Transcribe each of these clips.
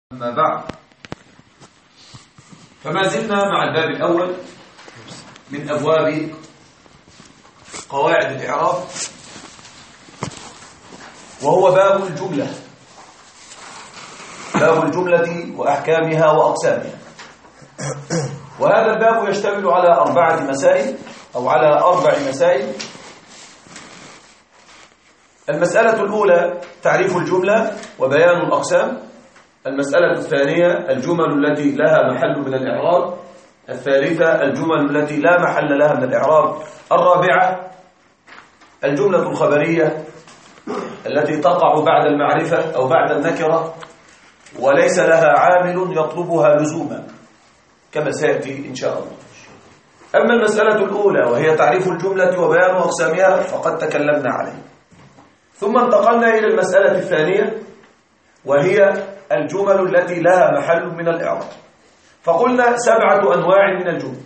أما بعد، فما زلنا مع الباب الأول من أبواب قواعد الإعراب، وهو باب الجملة، باب الجملة وأحكامها وأقسامها. وهذا الباب يشتمل على 4 مسائل أو على 4 مسائل. المسألة الأولى تعريف الجملة وبيان الأقسام. المسألة الثانية الجمل التي لها محل من الإعراب. الثالثة الجمل التي لا محل لها من الإعراب. الرابعة الجملة الخبرية التي تقع بعد المعرفة أو بعد النكرة وليس لها عامل يطلبها لزوما كما سيأتي إن شاء الله. أما المسألة الأولى وهي تعريف الجملة وبيان أقسامها فقد تكلمنا عليه. ثم انتقلنا إلى المسألة الثانية وهي الجمل التي لها محل من الإعراب. فقلنا 7 أنواع من الجمل.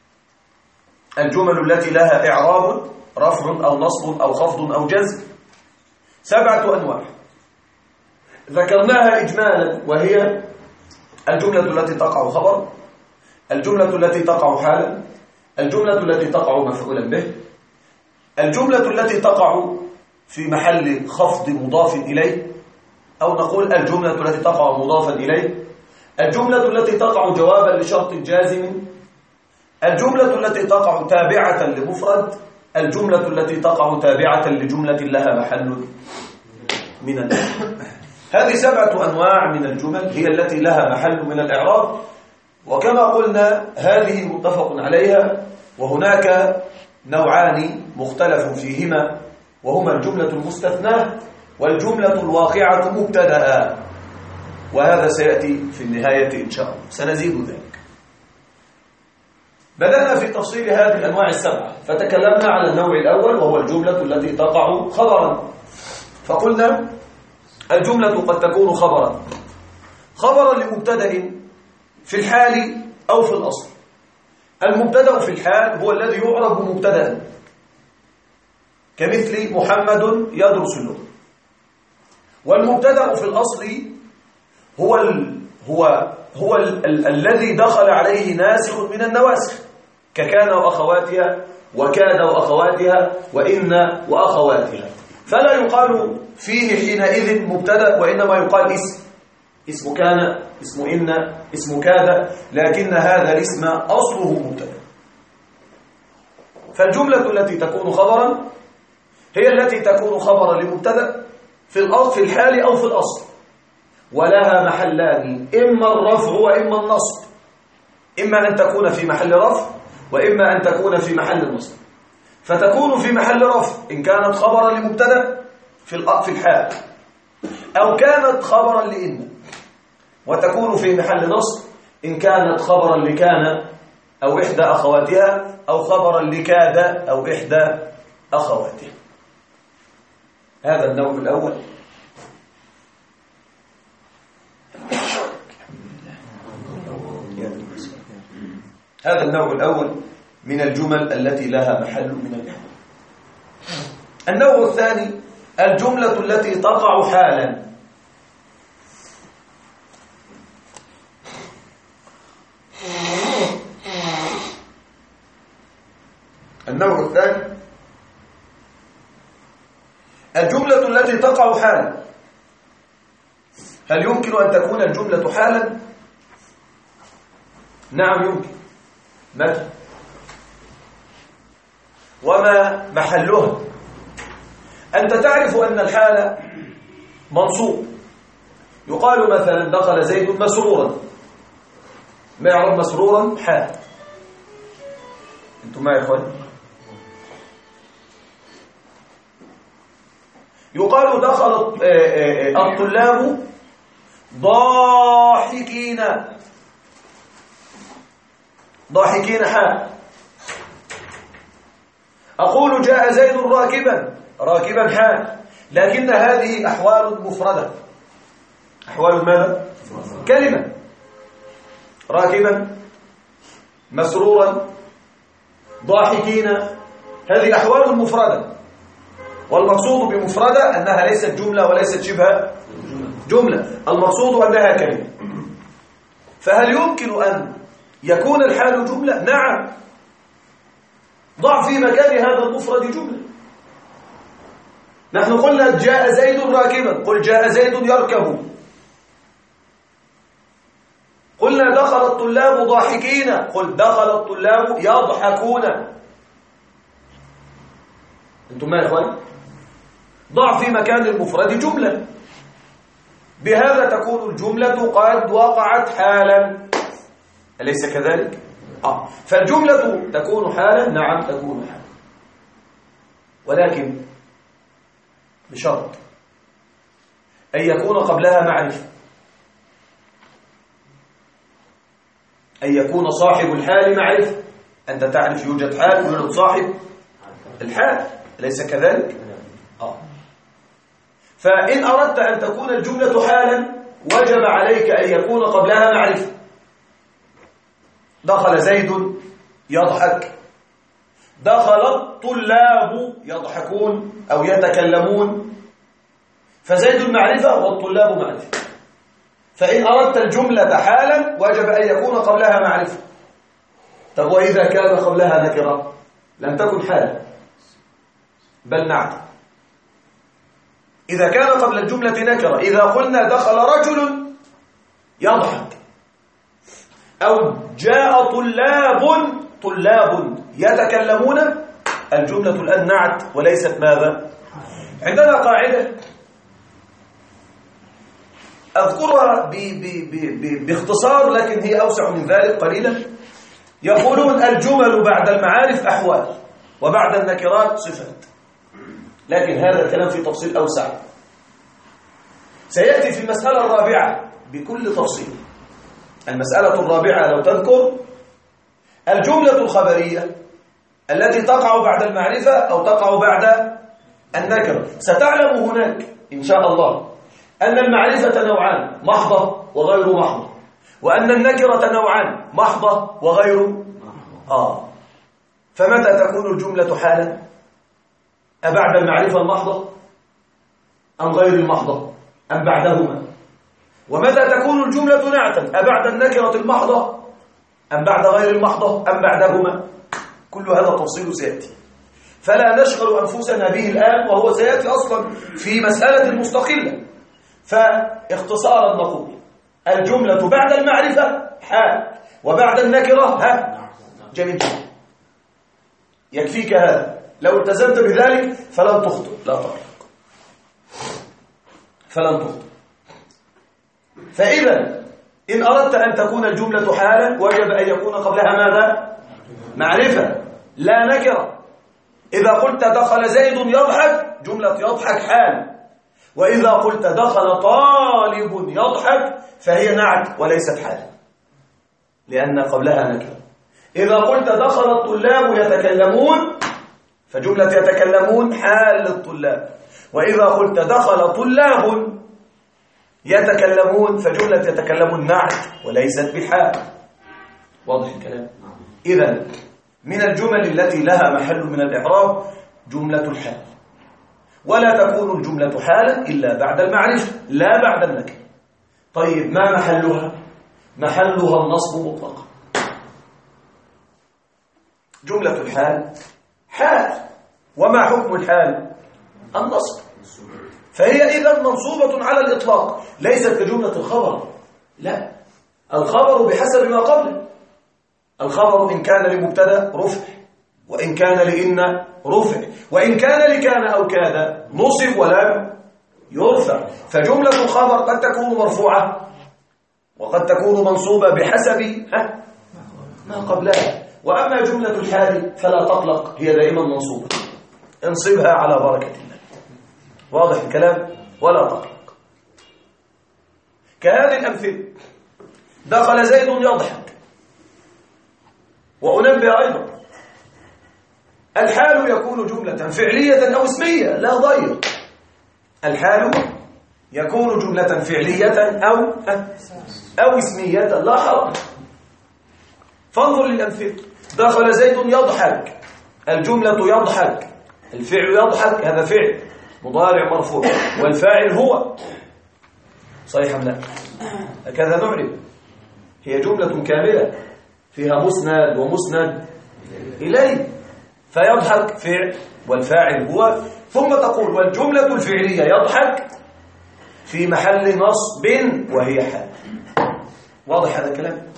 الجمل التي لها إعراب رفع أو نصب أو خفض أو جزم 7 أنواع ذكرناها إجمالا، وهي الجملة التي تقع خبر، الجملة التي تقع حالا، الجملة التي تقع مفعولا به، الجملة التي تقع في محل خفض مضاف إليه، أو نقول الجملة التي تقع مضافا إليه، الجملة التي تقع جوابا لشرط جازم، الجملة التي تقع تابعة لمفرد، الجملة التي تقع تابعة لجملة لها محل من الإعراب. هذه 7 أنواع من الجمل هي التي لها محل من الإعراب. وكما قلنا هذه متفق عليها، وهناك نوعان مختلف فيهما، وهما الجملة المستثناة والجملة الواقعة مبتدأ، وهذا سيأتي في النهاية إن شاء الله، سنزيد ذلك. بدأنا في تفصيل هذه الأنواع 7، فتكلمنا على النوع الأول وهو الجملة التي تقع خبرا. فقلنا الجملة قد تكون خبرا لمبتدأ في الحال أو في الأصل. المبتدأ في الحال هو الذي يعرب مبتدأ، كمثل محمد يدرس اللغة. والمبتدأ في الأصل هو الذي دخل عليه ناسخ من النواسخ، ككان وأخواتها وكاد وأخواتها وإن وأخواتها، فلا يقال فيه حينئذ مبتدأ، وإنما يقال اسم كان، اسم إن، اسم كاد، لكن هذا الاسم أصله مبتدأ. فالجملة التي تكون خبرا هي التي تكون خبرا لمبتدأ في الحال أو في الأصل، ولها محلان، إما الرفع وإما النصب، إما أن تكون في محل رفع وإما أن تكون في محل نصب. فتكون في محل رفع إن كانت خبرا لمبتدأ في الحال، أو كانت خبرا لإن، وتكون في محل نصب إن كانت خبرا لكان أو إحدى أخواتها، أو خبرا لكاد أو إحدى أخواتها. هذا النوع الأول. هذا النوع الأول من الجمل التي لها محل من الإعراب. النوع الثاني الجملة التي تقع حالا. النوع الثاني الجملة التي تقع حالا. هل يمكن أن تكون الجملة حالا؟ نعم يمكن. متى؟ وما محلها؟ أنت تعرف أن الحال منصوب. يقال مثلا دخل زيد مسرورا، ما يعرف مسرورا حال. أنتم معي يا إخواني؟ يقال دخل الطلاب ضاحكين حال. أقول جاء زيد راكبا حال، لكن هذه أحوال مفردة. أحوال ماذا؟ كلمة. راكبا، مسرورا، ضاحكين، هذه أحوال مفردة. والمقصود بمفردة أنها ليست جملة وليست شبه جملة المقصود أنها كلمة. فهل يمكن أن يكون الحال جملة؟ نعم. ضع في مكان هذا المفرد جملة. نحن قلنا جاء زيد راكبا، قل جاء زيد يركب. قلنا دخل الطلاب ضاحكين، قل دخل الطلاب يضحكون. انتم ما يا اخوان؟ ضع في مكان المفرد جملة، بهذا تكون الجملة قد وقعت حالا، أليس كذلك؟ فالجملة تكون حالا، نعم تكون حالا، ولكن بشرط أن يكون قبلها معرفة، أن يكون صاحب الحال معرفة. أنت تعرف يوجد حال ويوجد صاحب الحال، أليس كذلك؟ فإن أردت أن تكون الجملة حالا وجب عليك أن يكون قبلها معرفة. دخل زيد يضحك، دخل الطلاب يضحكون أو يتكلمون، فزيد معرفة والطلاب معرفة. فإن أردت الجملة حالا وجب أن يكون قبلها معرفة. طب وإذا كان قبلها نكرة لم تكن حالا بل نعت. إذا كان قبل الجملة نكرة، إذا قلنا دخل رجل يضحك أو جاء طلاب يتكلمون، الجملة الآن نعت وليست ماذا؟ عندنا قاعدة أذكرها باختصار لكن هي أوسع من ذلك قليلا. يقولون الجمل بعد المعارف أحوال وبعد النكرات صفات، لكن هذا الكلام في تفصيل أوسع سيأتي في المسألة الرابعة بكل تفصيل. المسألة الرابعة لو تذكر الجملة الخبرية التي تقع بعد المعرفة أو تقع بعد النكرة. ستعلم هناك إن شاء الله أن المعرفة نوعان، محضة وغير محضة، وأن النكرة نوعان، محضة وغير فمتى تكون الجملة حالا؟ أبعد المعرفة المحضة أم غير المحضة أم بعدهما؟ ومتى تكون الجملة نعتا؟ أبعد النكرة المحضة أم بعد غير المحضة أم بعدهما؟ كل هذا تفصيل سيأتي، فلا نشغل أنفسنا به الآن، وهو سيأتي أصلا في مسألة مستقلة. فاختصارا نقول الجملة بعد المعرفة حال وبعد النكرة جميل. يكفيك هذا، لو التزمت بذلك فلن تخطئ، لا تقلق، فلن تخطئ. فإذا إن أردت أن تكون الجملة حالا وجب أن يكون قبلها ماذا؟ معرفة لا نكرة. إذا قلت دخل زيد يضحك، جملة يضحك حال، وإذا قلت دخل طالب يضحك فهي نعت وليست حال لأن قبلها نكرة. إذا قلت دخل الطلاب يتكلمون فجملة يتكلمون حال للطلاب، وإذا قلت دخل طلاب يتكلمون فجملة يتكلمون نعت وليست بحال. واضح الكلام؟ إذن من الجمل التي لها محل من الإعراب جملة الحال، ولا تكون الجملة حالا إلا بعد المعرفة لا بعد النكرة. طيب ما محلها؟ محلها النصب مطلقا. جملة الحال حال، وما حكم الحال؟ النصب، فهي إذا منصوبة على الإطلاق، ليست كجملة الخبر. لا، الخبر بحسب ما قبله. الخبر إن كان لمبتدا رفع، وإن كان لإن رفع، وإن كان لكان أو كاد نصب ولم يرفع. فجملة الخبر قد تكون مرفوعة وقد تكون منصوبة بحسب ما قبلها. وأما جملة الحال فلا تقلق، هي دائما منصوبة، انصبها على بركة الله. واضح الكلام؟ ولا تقلق. كهذه الأمثلة: دخل زيد يضحك. وأنبه أيضا الحال يكون جملة فعلية أو اسمية، لا ضير. الحال يكون جملة فعلية أو اسمية، لا حرج. فانظر للأمثلة: دخل زيد يضحك، الجملة يضحك، الفعل يضحك هذا فعل مضارع مرفوع، والفاعل هو. صحيح أم لا؟ هكذا نعرف. هي جملة كاملة فيها مسند ومسند إليه، فيضحك فعل والفاعل هو، ثم تقول والجملة الفعلية يضحك في محل نصب وهي حال. واضح هذا الكلام؟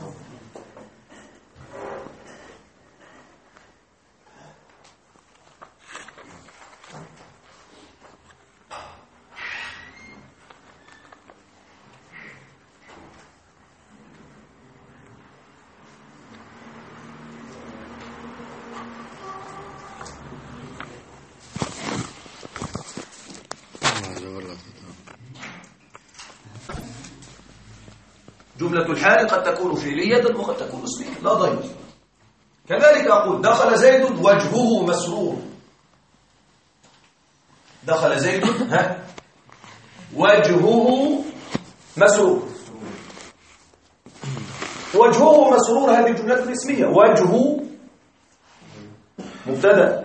جملة الحال قد تكون فعلية وقد تكون اسمية، لا ضير. كذلك أقول دخل زيد وجهه مسرور. دخل زيد وجهه مسرور. وجهه مسرور هذه جملة اسمية. وجهه مبتدأ،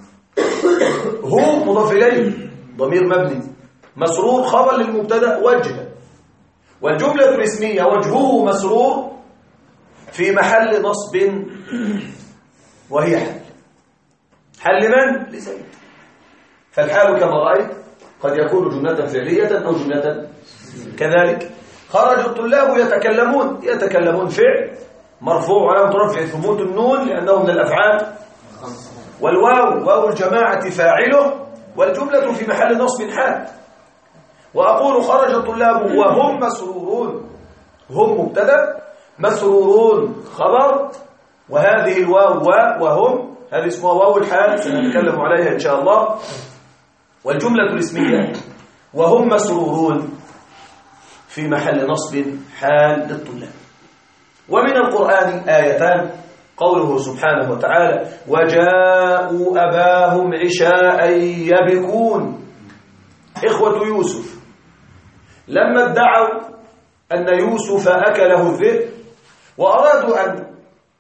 هو مضاف إليه ضمير مبني، مسرور خبر للمبتدأ وجه. والجملة الاسمية وجهه مسرور في محل نصب وهي حال. حال لمن؟ لزيد. فالحال كما رأيت قد يكون جملة فعلية أو جملة كذلك. خرج الطلاب يتكلمون فعل مرفوع علامة رفعه ثبوت النون لأنه من الأفعال، والواو واو الجماعة فاعله، والجملة في محل نصب حال. وأقول خرج الطلاب وهم مسرورون، هم مبتدأ، مسرورون خبر، وهذه الواو وهم هذه اسمها واو الحال سنتكلم عليها إن شاء الله. والجملة الاسمية وهم مسرورون في محل نصب حال للطلاب. ومن القرآن آيتان، قوله سبحانه وتعالى وجاءوا أباهم عشاء يبكون. إخوة يوسف لما ادعوا أن يوسف أكله الذئب وأرادوا أن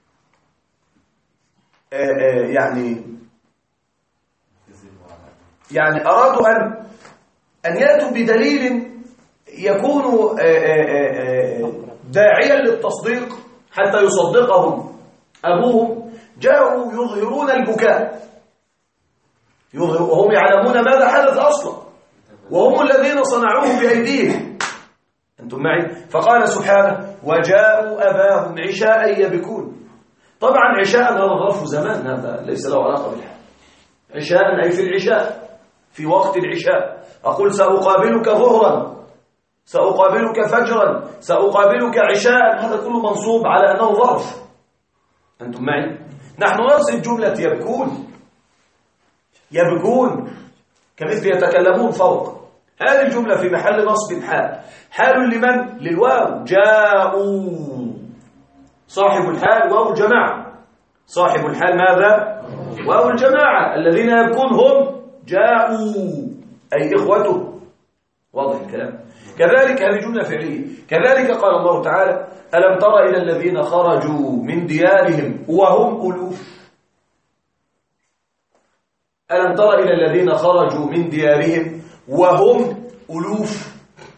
يعني أرادوا أن يأتوا بدليل يكون داعيا للتصديق حتى يصدقهم أبوهم، جاءوا يظهرون البكاء، وهم يعلمون ماذا حدث أصلا، وهم الذين صنعوه بأيديهم. أنتم معي؟ فقال سبحانه وجاءوا أباهم عشاء يبكون. طبعا عشاء هذا ظرف زمان، هذا ليس له علاقة بالحال. عشاء أي في العشاء، في وقت العشاء. أقول سأقابلك ظهرا، سأقابلك فجرا، سأقابلك عشاء، هذا كله منصوب على أنه ظرف. أنتم معي؟ نحن نقصد جملة يبكون، يبكون كمثل يتكلمون فوق. هذه الجملة في محل نصب حال. حال لمن؟ للواو. جاءوا صاحب الحال واو الجماعة. صاحب الحال ماذا؟ واو الجماعة. الذين يبكون هم جاءوا أي إخوته. واضح الكلام؟ كذلك هذه جملة فعلية. كذلك قال الله تعالى ألم تر إلى الذين خرجوا من ديارهم وهم ألوف. ألم تر إلى الذين خرجوا من ديارهم وهم ألوف.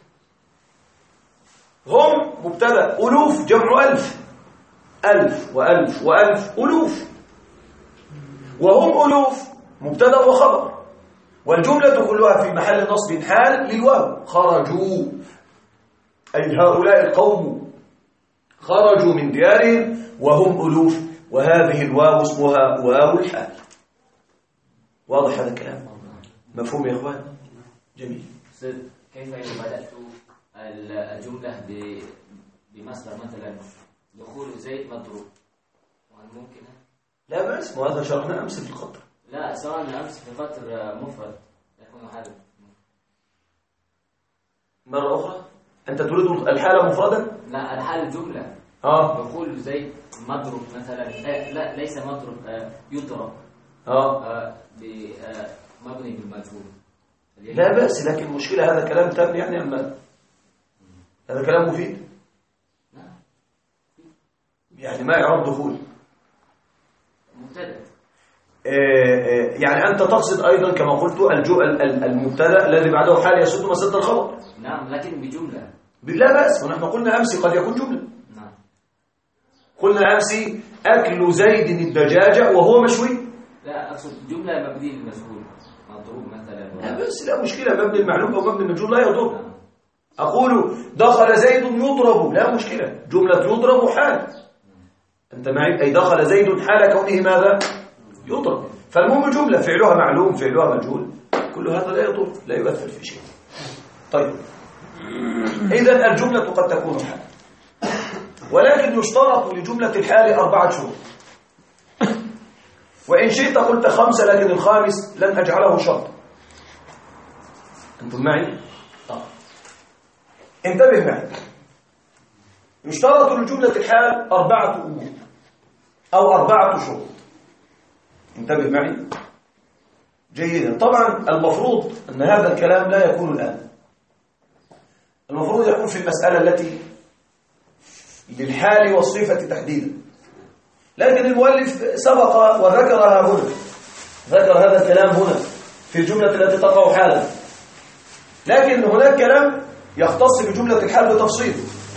هم مبتدأ، ألوف جمع ألف، ألف وألف وألف ألوف. وهم ألوف مبتدأ وخبر، والجملة كلها في محل نصب حال للواو. خرجوا أي هؤلاء القوم خرجوا من ديارهم وهم ألوف، وهذه الواو اسمها واو الحال. واضح هذا الكلام؟ مفهوم يا إخوان؟ جميل. كيف إذا بدأت الجملة بمصدر مثلا دخول زيد مضروب، وهل ممكن؟ لا بأس، وهذا شرحنا أمس في القطر. لا سواء أمس في قطر مفرد يكون هذا مرة أخرى. أنت تريد الحالة مفردا؟ لا الحالة جملة. دخول زيد مضروب مثلا، لا ليس مضروب، يضرب. مبني بالمجهول. لا بأس، لكن المشكلة هذا كلام تام يعني أما هذا كلام مفيد. يعني ما يعرف دخول مبتدأ. يعني أنت تقصد أيضا كما قلت المبتدأ الذي بعده حال يسد مسد الخبر. نعم لكن بجملة. لا بأس. ونحن قلنا أمس قد يكون جملة. قلنا أمس أكل زيد الدجاجة وهو مشوي. لا أقصد جملة مبني للمجهول مضروب مثلا. لا بس لا مشكلة، مبني المعلوم أو مبني المجهول لا يضر. أقول دخل زيد يضرب، لا مشكلة، جملة يضرب حال. أنت معي؟ أي دخل زيد حال كونه ماذا؟ يضرب. فالمهم جملة فعلها معلوم فعلها مجهول، كل هذا لا يضر، لا يؤثر في شيء. طيب إذن الجملة قد تكون حال، ولكن يشترط لجملة الحال 4 شروط. وإن شئت قلت 5، لكن الخامس لن أجعله شرط. أنتم معي؟ انتبه معي. يشترط لجملة الحال 4 أمور أو 4 شروط. انتبه معي جيدا. طبعا المفروض أن هذا الكلام لا يكون الآن، المفروض يكون في المسألة التي للحال والصفة تحديدا، لكن المؤلف سبق وذكرها هنا، ذكر هذا الكلام هنا في الجملة التي تقع حالا. لكن هناك كلام يختص بجملة الحال بتفصيل،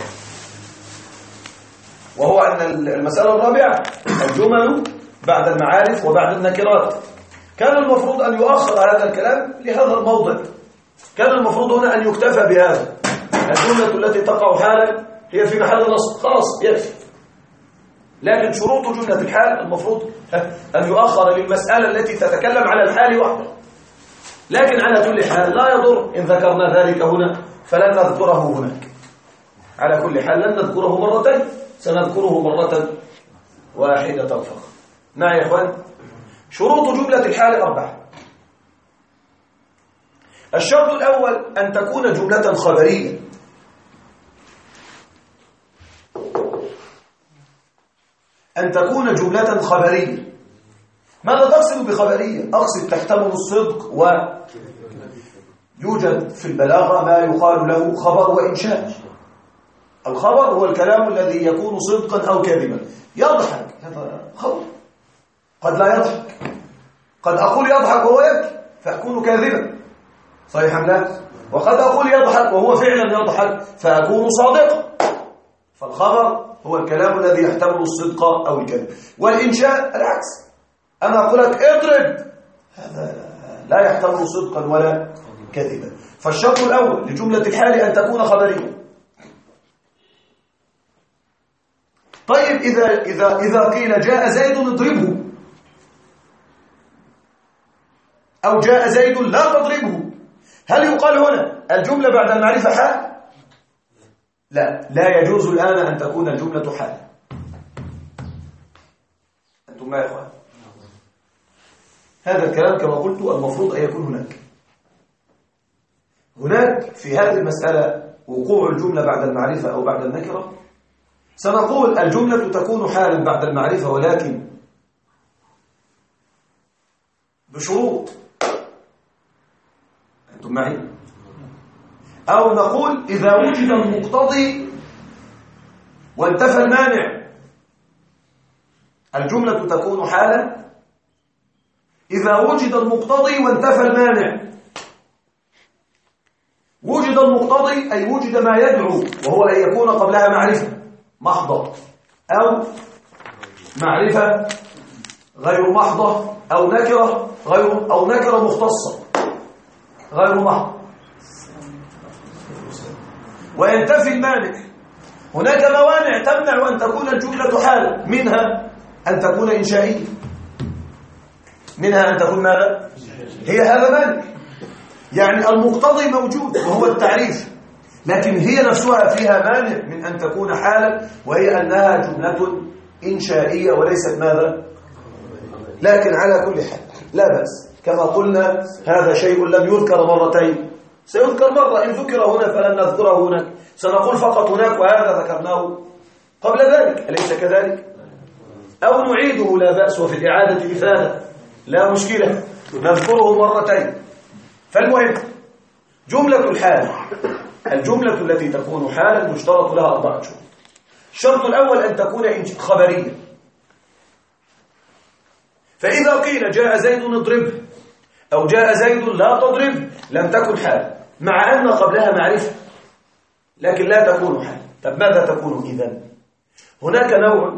وهو أن المسألة الرابعة الجمل بعد المعارف وبعد النكرات. كان المفروض أن يؤخر هذا الكلام لهذا الموضع، كان المفروض هنا أن يكتفى بهذا. الجملة التي تقع حالا هي في محل نصب، خلاص يكفي. لكن شروط جملة الحال المفروض أن يؤخر للمسألة التي تتكلم على الحال وحده. لكن على كل حال لا يضر إن ذكرنا ذلك هنا فلن نذكره هناك. على كل حال لن نذكره مرتين، سنذكره مرة واحدة فقط. نعم يا إخوان. شروط جملة الحال 4. الشرط الأول أن تكون جملة خبرية. أن تكون جملة خبرية. ماذا تقصد بخبرية؟ أقصد تحتمل الصدق، ويوجد في البلاغة ما يقال له خبر وإنشاء. الخبر هو الكلام الذي يكون صدقا أو كذبا. يضحك هذا خبر، قد لا يضحك، قد أقول يضحك وهو يبكي فأكون كاذبا، صحيح أم لا؟ وقد أقول يضحك وهو فعلا يضحك فأكون صادقا. فالخبر هو الكلام الذي يحتمل الصدق أو الكذب. والإنشاء العكس، أنا أقول لك اضرب، هذا لا يحتمل صدقا ولا كذبا. فالشرط الأول لجملة الحال أن تكون خبرية. طيب إذا قيل جاء زيد اضربه، أو جاء زيد لا تضربه، هل يقال هنا الجملة بعد المعرفة حال؟ لا يجوز الآن أن تكون الجملة حال. أنتم ما يا إخوان؟ هذا الكلام كما قلت المفروض أن يكون هناك في هذه المسألة وقوع الجملة بعد المعرفة أو بعد النكرة. سنقول الجملة تكون حالا بعد المعرفة ولكن بشروط. أنتم معي؟ أو نقول إذا وجد المقتضي وانتفى المانع. الجملة تكون حالا إذا وجد المقتضي وانتفى المانع. وجد المقتضي أي وجد ما يدعو، وهو أن يكون قبلها معرفة محضة أو معرفة غير محضة أو نكرة أو نكرة مختصة غير محضة، وينتفي المانع. هناك موانع تمنع أن تكون الجملة حال، منها أن تكون إنشائية، منها أن تكون ماذا؟ هي هذا مانع. يعني المقتضي موجود وهو التعريف، لكن هي نفسها فيها مانع من أن تكون حالا، وهي أنها جملة إنشائية وليست ماذا؟ لكن على كل حال لا بأس. كما قلنا هذا شيء لم يذكر مرتين، سيذكر مرة. إن ذكر هنا فلن نذكره هناك، سنقول فقط هناك وهذا ذكرناه قبل ذلك، أليس كذلك؟ أو نعيده لا بأس، وفي الإعادة إفادة لا مشكلة، نذكره مرتين. فالمهم جملة الحال، الجملة التي تكون حالا يشترط لها 4 شروط. الشرط الأول أن تكون خبرية. فإذا قيل جاء زيد اضربه أو جاء زيد لا تضرب لم تكن حال، مع أن قبلها معرفة. لكن لا تكون حال. طب ماذا تكون إذن؟ هناك نوع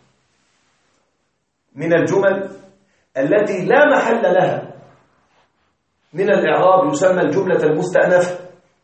من الجمل التي لا محل لها من الإعراب يسمى الجملة المستأنفة.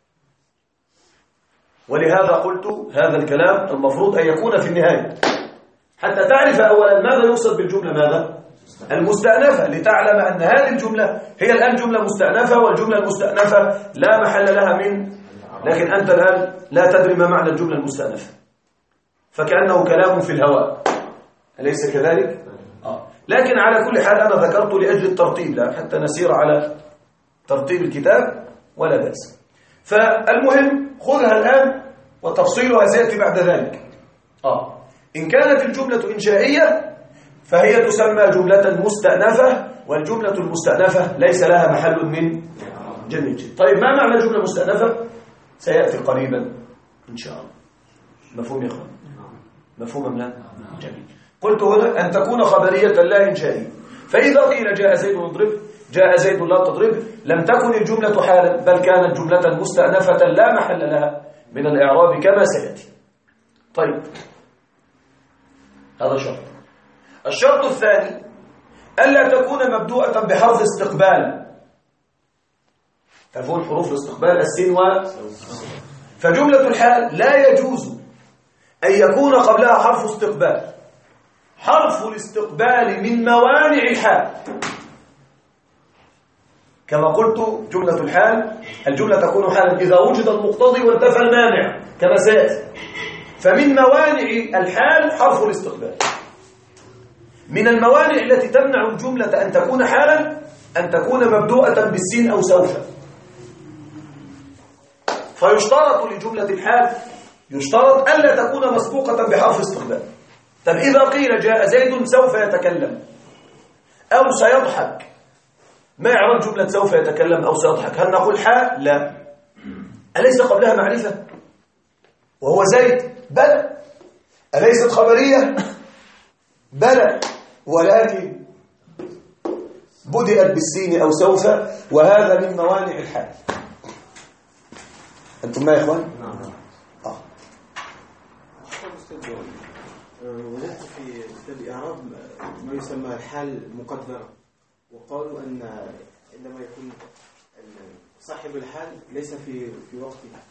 ولهذا قلت هذا الكلام المفروض أن يكون في النهاية حتى تعرف أولا ماذا يقصد بالجملة ماذا؟ المستأنفة، لتعلم أن هذه الجملة هي الآن جملة مستأنفة، والجملة المستأنفة لا محل لها من، لكن أنت الآن لا تدري ما معنى الجملة المستأنفة، فكأنه كلام في الهواء، أليس كذلك؟ لكن على كل حال أنا ذكرت لأجل الترتيب، لا حتى نسير على ترتيب الكتاب ولا بأس. فالمهم خذها الآن وتفصيلها سيأتي بعد ذلك. إن كانت الجملة إنشائية فهي تسمى جملة مستأنفة، والجملة المستأنفة ليس لها محل من جميل جدا. طيب ما معنى جملة مستأنفة؟ سيأتي قريبا إن شاء الله. مفهوم يا أخوان؟ مفهوم أم لا؟ جميل. قلت هنا أن تكون خبرية لا إنشائية، فإذا قيل جاء زيد اضرب، جاء زيد لا تضرب، لم تكن الجملة حالا، بل كانت جملة مستأنفة لا محل لها من الإعراب كما سيأتي. طيب هذا شرط. الشرط الثاني ألا تكون مبدوءة بحرف استقبال. تفهم حروف الاستقبال السين فجملة الحال لا يجوز أن يكون قبلها حرف استقبال. حرف الاستقبال من موانع الحال، كما قلت جملة الحال الجملة تكون حالا إذا وجد المقتضي وانتفى المانع كما سيأتي. فمن موانع الحال حرف الاستقبال. من الموانع التي تمنع الجملة أن تكون حالا أن تكون مبدوءة بالسين أو سوف. فيشترط لجملة الحال يشترط ألا تكون مسبوقة بحرف استقبال. طب إذا قيل جاء زيد سوف يتكلم أو سيضحك، ما يعرف جملة سوف يتكلم أو سيضحك؟ هل نقول حال؟ لا. أليس قبلها معرفة وهو زيد؟ بلى. أليست خبرية؟ بلى، ولكن بدأت بالسين أو سوف، وهذا من موانع الحال. أنتم ما يا إخوان؟ نعم. وجدت في كتاب الإعراب ما يسمى الحال مقدرة، وقالوا أن عندما يكون صاحب الحال ليس في وقته.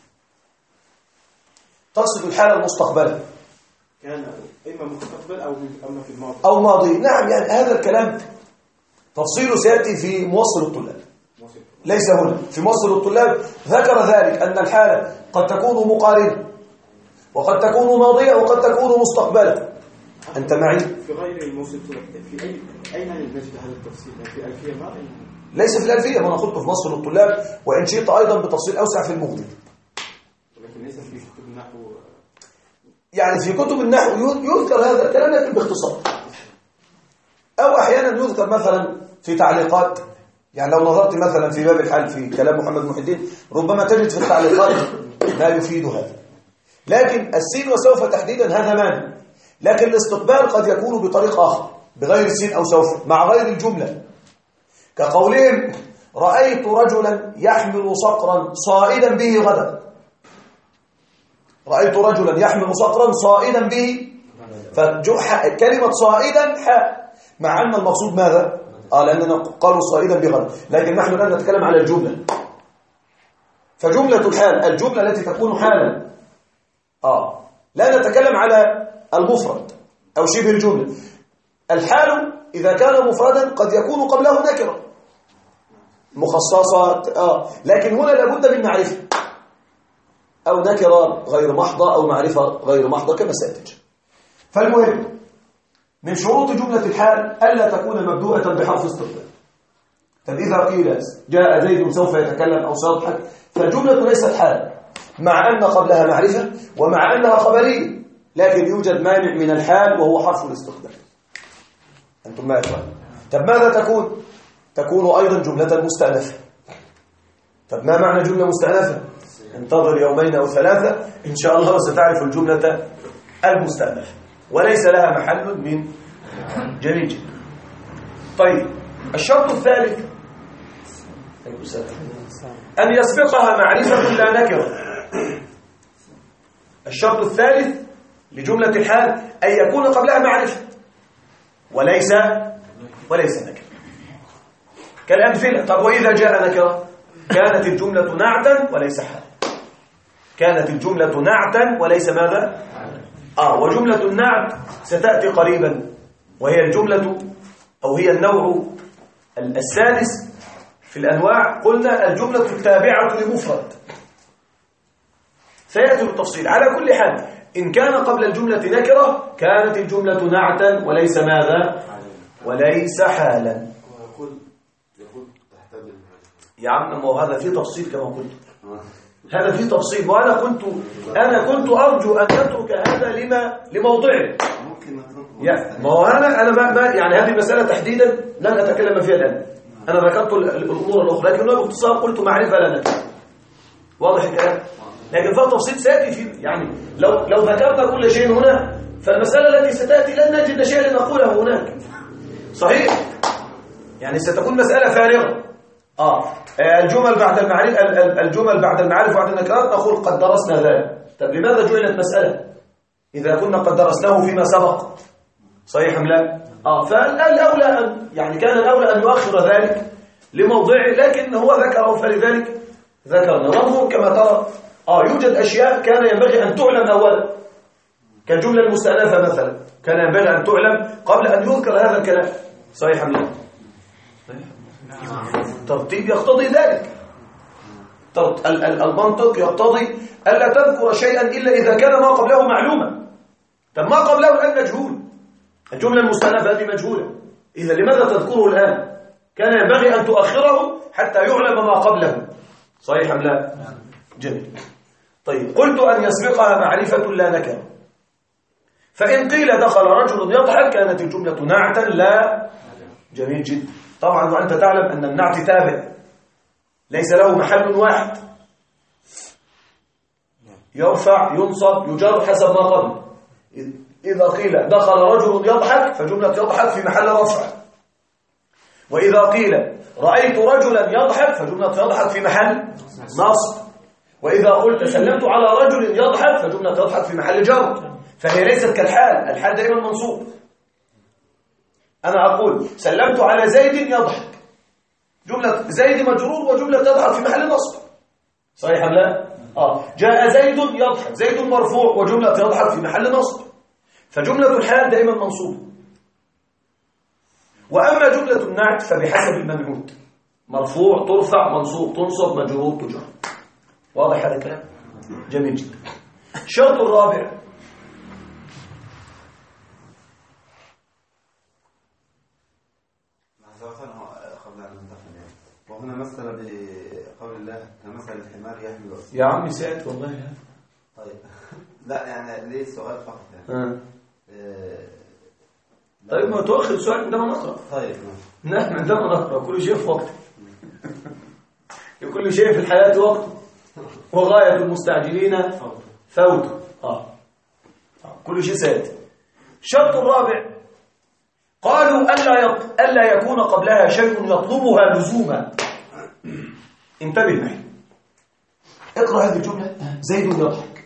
تقصد الحالة المستقبلة، كان إما مستقبل أو أما في الماضي أو ماضي. نعم، يعني هذا الكلام تفصيله سيأتي في موصل الطلاب، ليس هنا. في موصل الطلاب ذكر ذلك أن الحالة قد تكون مقارنة وقد تكون ماضية وقد تكون مستقبلة. أنت معي؟ في غير الموصل الطلاب في أين نجد هذا التفصيل؟ في الألفية ما؟ ليس في الألفية، أنا قلت في موصل الطلاب، وإن شئت أيضا بتفصيل أوسع في المغني. ولكن ليس في كتب النحو. يعني في كتب النحو يذكر هذا الكلام لكن باختصار، أو أحيانا يذكر مثلا في تعليقات. يعني لو نظرت مثلا في باب الحال في كلام محمد محي الدين ربما تجد في التعليقات ما يفيد هذا. لكن السين وسوف تحديدا هذا مانع. لكن الاستقبال قد يكون بطريق آخر بغير السين أو سوف مع غير الجملة، كقولهم رأيت رجلا يحمل صقرا صائدا به غدا. رأيت رجلا يحمل صقرا صائدا به، فكلمة صائدا حاء، مع أن المقصود ماذا؟ لأننا قالوا صائدا بغدا، لكن نحن الآن نتكلم على الجملة. فجملة الحال الجملة التي تكون حالا، لا نتكلم على المفرد أو شبه الجملة. الحال إذا كان مفردا قد يكون قبله نكرة مخصصات، لكن هنا لابد من معرفة، أو نكرة غير محضة أو معرفة غير محضة كما سأتج. فالمهم من شروط جملة الحال ألا تكون مبدوءة بحرف استقبال. طب إذا قيل جاء زيد سوف يتكلم أو سيضحك، فالجملة ليست حال، مع أن قبلها معرفة ومع أنها خبرية، لكن يوجد مانع من الحال وهو حرف الاستقبال. أنتم ما أفعل؟ طب ماذا تكون؟ تكون أيضا جملة مستأنفة. طب ما معنى جملة مستأنفة؟ انتظر يومين أو ثلاثة إن شاء الله ستعرف الجملة المستأنفة، وليس لها محل من جميل جدا. طيب الشرط الثالث أن يسبقها معرفة لا نكرة. الشرط الثالث لجملة الحال أن يكون قبلها معرفة وليس نكرة كالأمثلة. طب وإذا جاء نكرة كانت الجملة نعتا وليس حالا. كانت الجملة نعتا وليس ماذا؟ وجملة النعت ستأتي قريبا، وهي الجملة أو هي النوع السادس في الأنواع. قلنا الجملة التابعة لمفرد، سيأتي بالتفصيل. على كل حال إن كان قبل الجملة نكرة كانت الجملة نعتا وليس ماذا؟ وليس حالا. يقول تحتاج يا عم ما هذا فيه تفصيل كما قلت، هذا فيه تفصيل، وأنا كنت أرجو أن نترك هذا لموضعه. ممكن نتركه. ما هو أنا ما يعني هذه المسألة تحديدا لن أتكلم فيها الآن. أنا ذكرت الأمور الأخرى لكن باختصار قلت معرفة لنا. واضح الكلام؟ لكن فيها تفصيل سيأتي فيه. يعني لو ذكرنا كل شيء هنا فالمسألة التي ستأتي لن نجد شيئا نقوله هناك. صحيح؟ يعني ستكون مسألة فارغة. الجمل بعد المعارف وبعد النكرات نقول قد درسنا ذلك. طب لماذا جعلت مسألة إذا كنا قد درسناه فيما سبق؟ صحيح أم لا؟ فالأولى يعني كان الأولى أن يؤخر ذلك لموضعه، لكن هو ذكره فلذلك ذكرنا. وانظر كما ترى يوجد أشياء كان ينبغي أن تعلم أولا، كالجملة المستأنفة مثلا كان ينبغي أن تعلم قبل أن يذكر هذا الكلام. صحيح أم لا؟ الترتيب يقتضي ذلك. المنطق يقتضي ألا تذكر شيئا إلا إذا كان ما قبله معلوما. طب ما قبله الآن مجهول، الجملة المستأنفة هذه مجهولة، إذا لماذا تذكره الآن؟ كان ينبغي أن تؤخره حتى يعلم ما قبله. صحيح أم لا؟ جميل. طيب قلت أن يسبقها معرفة لا نكرة. فإن قيل دخل رجل يضحك كانت الجملة نعتا لا. جميل جدا. طبعا وأنت تعلم أن النعت تابع ليس له محل واحد، يرفع ينصب يجر حسب ما قبل. إذا قيل دخل رجل يضحك فجملة يضحك في محل رفع، وإذا قيل رأيت رجلا يضحك فجملة يضحك في محل نصب، وإذا قلت سلمت على رجل يضحك فجملة يضحك في محل جر. فهي ليست كالحال، الحال دائما منصوب. أنا أقول سلمت على زيد يضحك، جملة زيد مجرور وجملة تضحك في محل نصب. صحيح أم لا؟ جاء زيد يضحك، زيد مرفوع وجملة تضحك في محل نصب. فجملة الحال دائما منصوب. وأما جملة النعت فبحسب المنعوت، مرفوع ترفع منصوب تنصب مجرور تجر. واضح هذا الكلام؟ جميل جدا. الشرط الرابع قبل أن ندخل وهنا مثل بقول الله كمثل الحمار يحمل أسفل. يا عمي سألت والله. طيب لا يعني ليه سؤال فقط يعني. طيب ما تؤخر السؤال عندما نقرأ. طيب نحن عندما نقرأ كل شيء في وقته. كل شيء في الحياة وقته، وغاية المستعجلين فوته. كل شيء سيأتي. الشرط الرابع قالوا ألا يكون قبلها شيء يطلبها لزوما. انتبه معي، اقرأ هذه الجملة. زيد يضحك،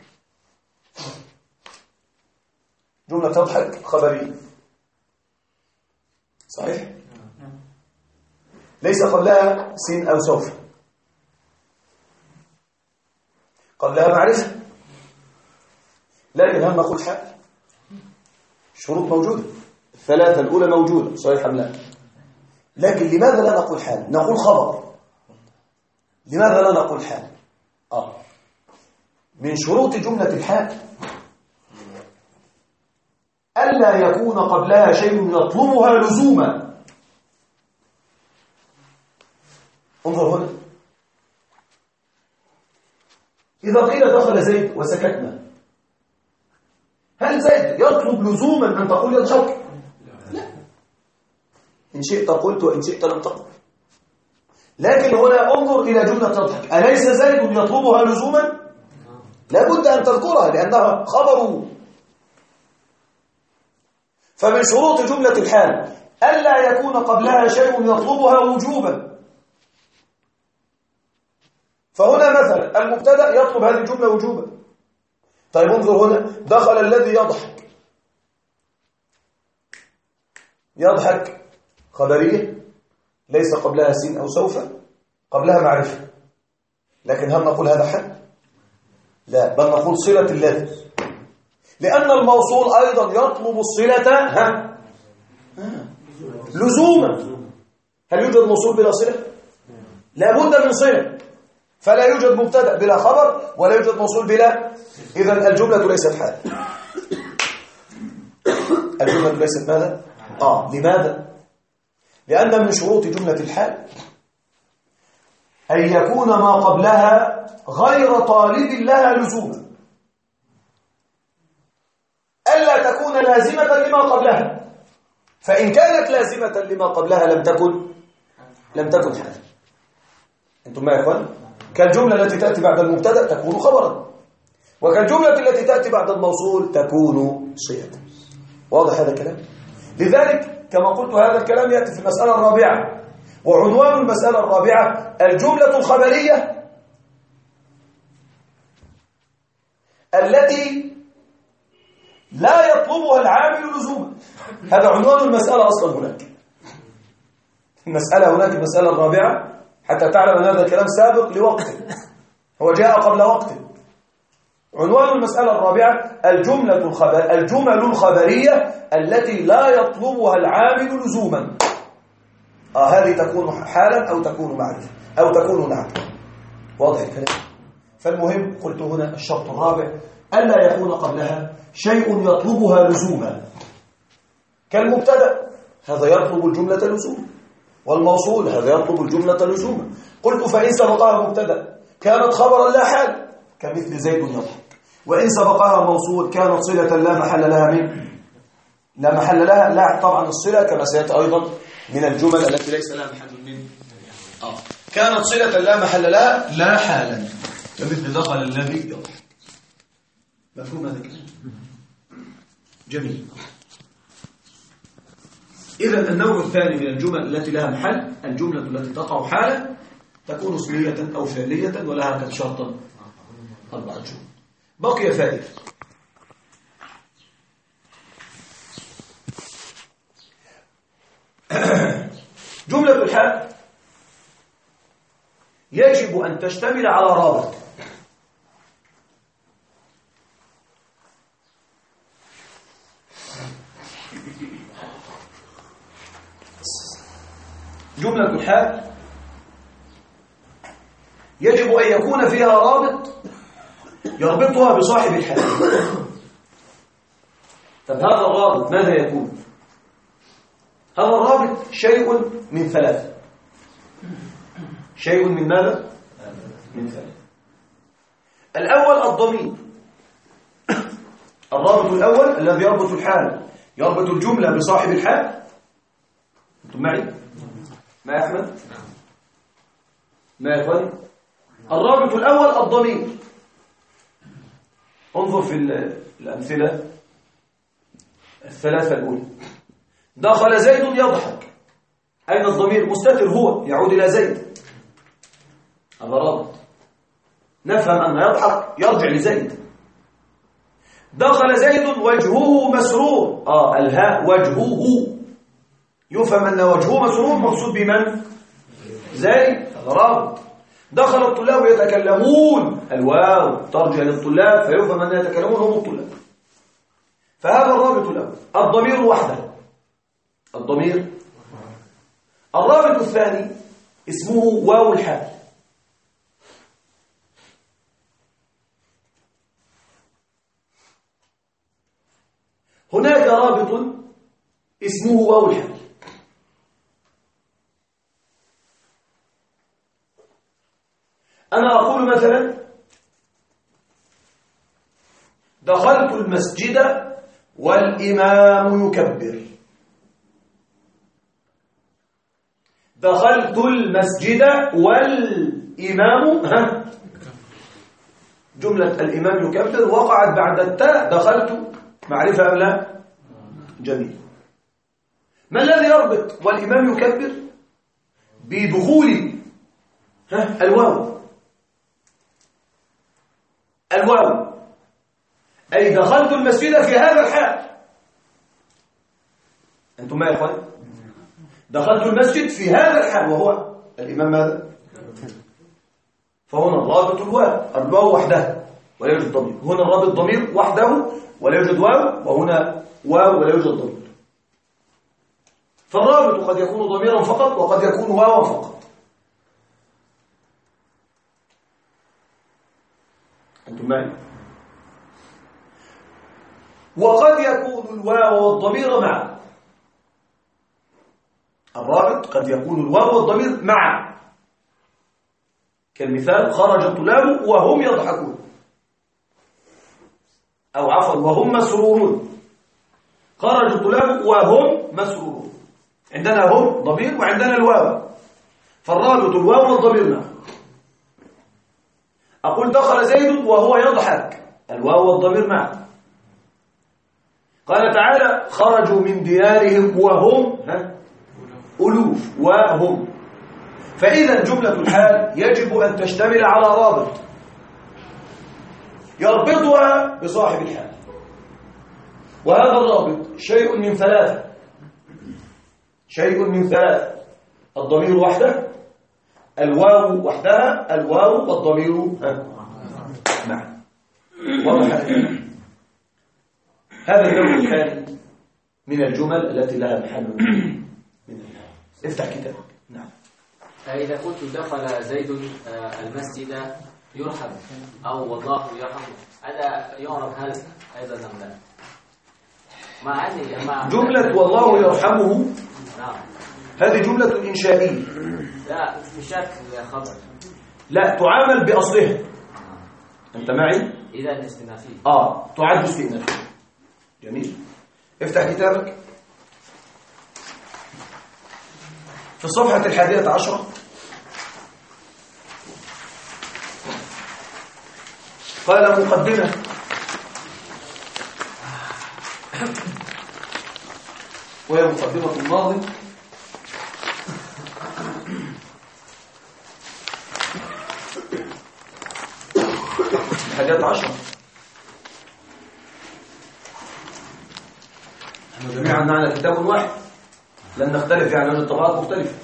جملة تضحك خبرية. صحيح؟ ليس قبلها سين أو سوف، قبلها معرفة. لكن هل نقول حال؟ الشروط موجودة، الثلاثة الأولى موجودة. صحيح أم لا؟ لكن لماذا لا نقول حال؟ نقول خبر. لماذا لا نقول حال؟ من شروط جملة الحال ألا يكون قبلها شيء يطلبها لزوما. انظر هنا، إذا قيل دخل زيد وسكتنا، هل زيد يطلب لزوما أن تقول يضحك؟ لا، إن شئت قلت وإن شئت لم تقل. لكن هنا انظر إلى جملة تضحك، أليس زيد يطلبها لزوما؟ لابد أن تذكرها لأنها خبر. فمن شروط جملة الحال ألا يكون قبلها شيء يطلبها وجوبا. فهنا مثلا المبتدأ يطلب هذه الجملة وجوبا، طيب انظر هنا، دخل الذي يضحك. يضحك خبرية ليس قبلها سين أو سوف، قبلها معرفة، لكن هل نقول هذا حال؟ لا، بل نقول صلة الذي، لأن الموصول أيضا يطلب الصلة لزوما. هل يوجد موصول بلا صلة؟ لا بد من صلة، فلا يوجد مبتدأ بلا خبر ولا يوجد موصول بلا. إذن الجملة ليست حال. الجملة ليست ماذا؟ لماذا؟ لأن من شروط جملة الحال أن يكون ما قبلها غير طالب لها لزوما، ألا تكون لازمة لما قبلها، فإن كانت لازمة لما قبلها لم تكن حال. أنتم ما يا إخوان؟ كالجملة التي تأتي بعد المبتدأ تكون خبرا، وكالجملة التي تأتي بعد الموصول تكون صلة. واضح هذا الكلام؟ لذلك كما قلت هذا الكلام يأتي في المسألة الرابعة، وعنوان المسألة الرابعة الجملة الخبرية التي لا يطلبها العامل لزوما. هذا عنوان المسألة أصلا هناك. المسألة هناك المسألة الرابعة، حتى تعلم أن هذا الكلام سابق لوقته، هو جاء قبل وقته. عنوان المسألة الرابعة الجمل الخبرية التي لا يطلبها العامل لزوما. هذه تكون حالا أو تكون معرفة أو تكون نعتا. واضح الكلام؟ فالمهم قلت هنا الشرط الرابع ألا يكون قبلها شيء يطلبها لزوما، كالمبتدأ هذا يطلب الجملة لزوما، والموصول هذا يطلب الجملة لزوما. قلت فإن سبقها مبتدأ كانت خبرا لا حال، كمثل زيد يضحك، وإن سبقها موصول كانت صلة لا محل لها لا طبعا الصلة كما سيأتي أيضا من الجمل التي ليس لها محل من كانت صلة لا محل لها لا حالا، كمثل دخل الذي يضحك. مفهوم هذا الكلام؟ جميل. إذا النوع الثاني من الجمل التي لها محل الجملة التي تقع حالا، تكون اسمية أو فعلية ولها كم شرطا 4 جمل. بقي فائدة. جملة الحال يجب أن تشتمل على رابط. جملة الحال يجب أن يكون فيها رابط يربطها بصاحب الحال. طب هذا الرابط ماذا يكون؟ هذا الرابط شيء من 3. شيء من ماذا؟ من 3. الأول الضمير. الرابط الأول الذي يربط الحال، يربط الجملة بصاحب الحال. أنتم معي؟ ما يا أحمد؟ ما يا أخواني؟ الرابط الأول الضمير. انظر في الأمثلة 3 الأولى. دخل زيد يضحك، أين الضمير؟ مستتر، هو يعود إلى زيد، هذا رابط. نفهم أن يضحك يرجع لزيد. دخل زيد وجهه مسرور، الهاء وجهه، يفهم أن وجهه مسرور مقصود بمن؟ زيد، هذا رابط. دخل الطلاب يتكلمون، الواو ترجع للطلاب فيفهم أن يتكلمون هم الطلاب. فهذا الرابط الأول. الضمير وحده، الضمير. الرابط الثاني اسمه واو الحال. هناك رابط اسمه واو الحال. أنا أقول مثلا دخلت المسجد والإمام يكبر. دخلت المسجد والإمام جملة الإمام يكبر وقعت بعد التاء. دخلت معرفة أم لا؟ جميل. ما الذي يربط والإمام يكبر بدخول الواو؟ الواو أي دخلت المسجد في هذا الحال. أنتم ما يا إخوان؟ دخلت المسجد في هذا الحال، وهو الإمام ماذا؟ فهنا الرابط الواو وحدها ولا يوجد ضمير. هنا الرابط ضمير وحده ولا يوجد واو، وهنا واو ولا يوجد ضمير. فالرابط قد يكون ضميرا فقط وقد يكون واوا فقط. أنتم معي؟ وقد يكون الواو والضمير معا. الرابط قد يكون الواو والضمير معا، كالمثال خرج الطلاب وهم يضحكون، أو عفوا وهم مسرورون. خرج الطلاب وهم مسرورون، عندنا هم ضمير وعندنا الواو، فالرابط الواو والضمير معا. أقول دخل زيد وهو يضحك، الواو والضمير معا. قال تعالى خرجوا من ديارهم وهم ألوف وهم. فإذا جملة الحال يجب أن تشتمل على رابط يربطها بصاحب الحال، وهذا الرابط شيء من ثلاثة. الضمير وحده، الواو وحدها، الواو والضمير معا. واضح؟ هذا النوع الثاني من الجمل التي لها محل من الحال. افتح كتابك. نعم. فإذا قلت دخل زيد المسجد يرحب أو والله يرحمه، هذا يعرف هل أيضا أم لا؟ مع جملة والله يرحمه، نعم، هذه جملة إنشائية، لا بشكل خبر، لا تعامل بأصلها. أنت معي؟ إذا استئنافية تعد استئنافية. جميل. افتح كتابك في الصفحة 11. قال مقدمة: وهي مقدمة الناظم. الحاجات 10. نحن جميعا معنا كتاب واحد، لن نختلف يعني، الطبعات مختلفة.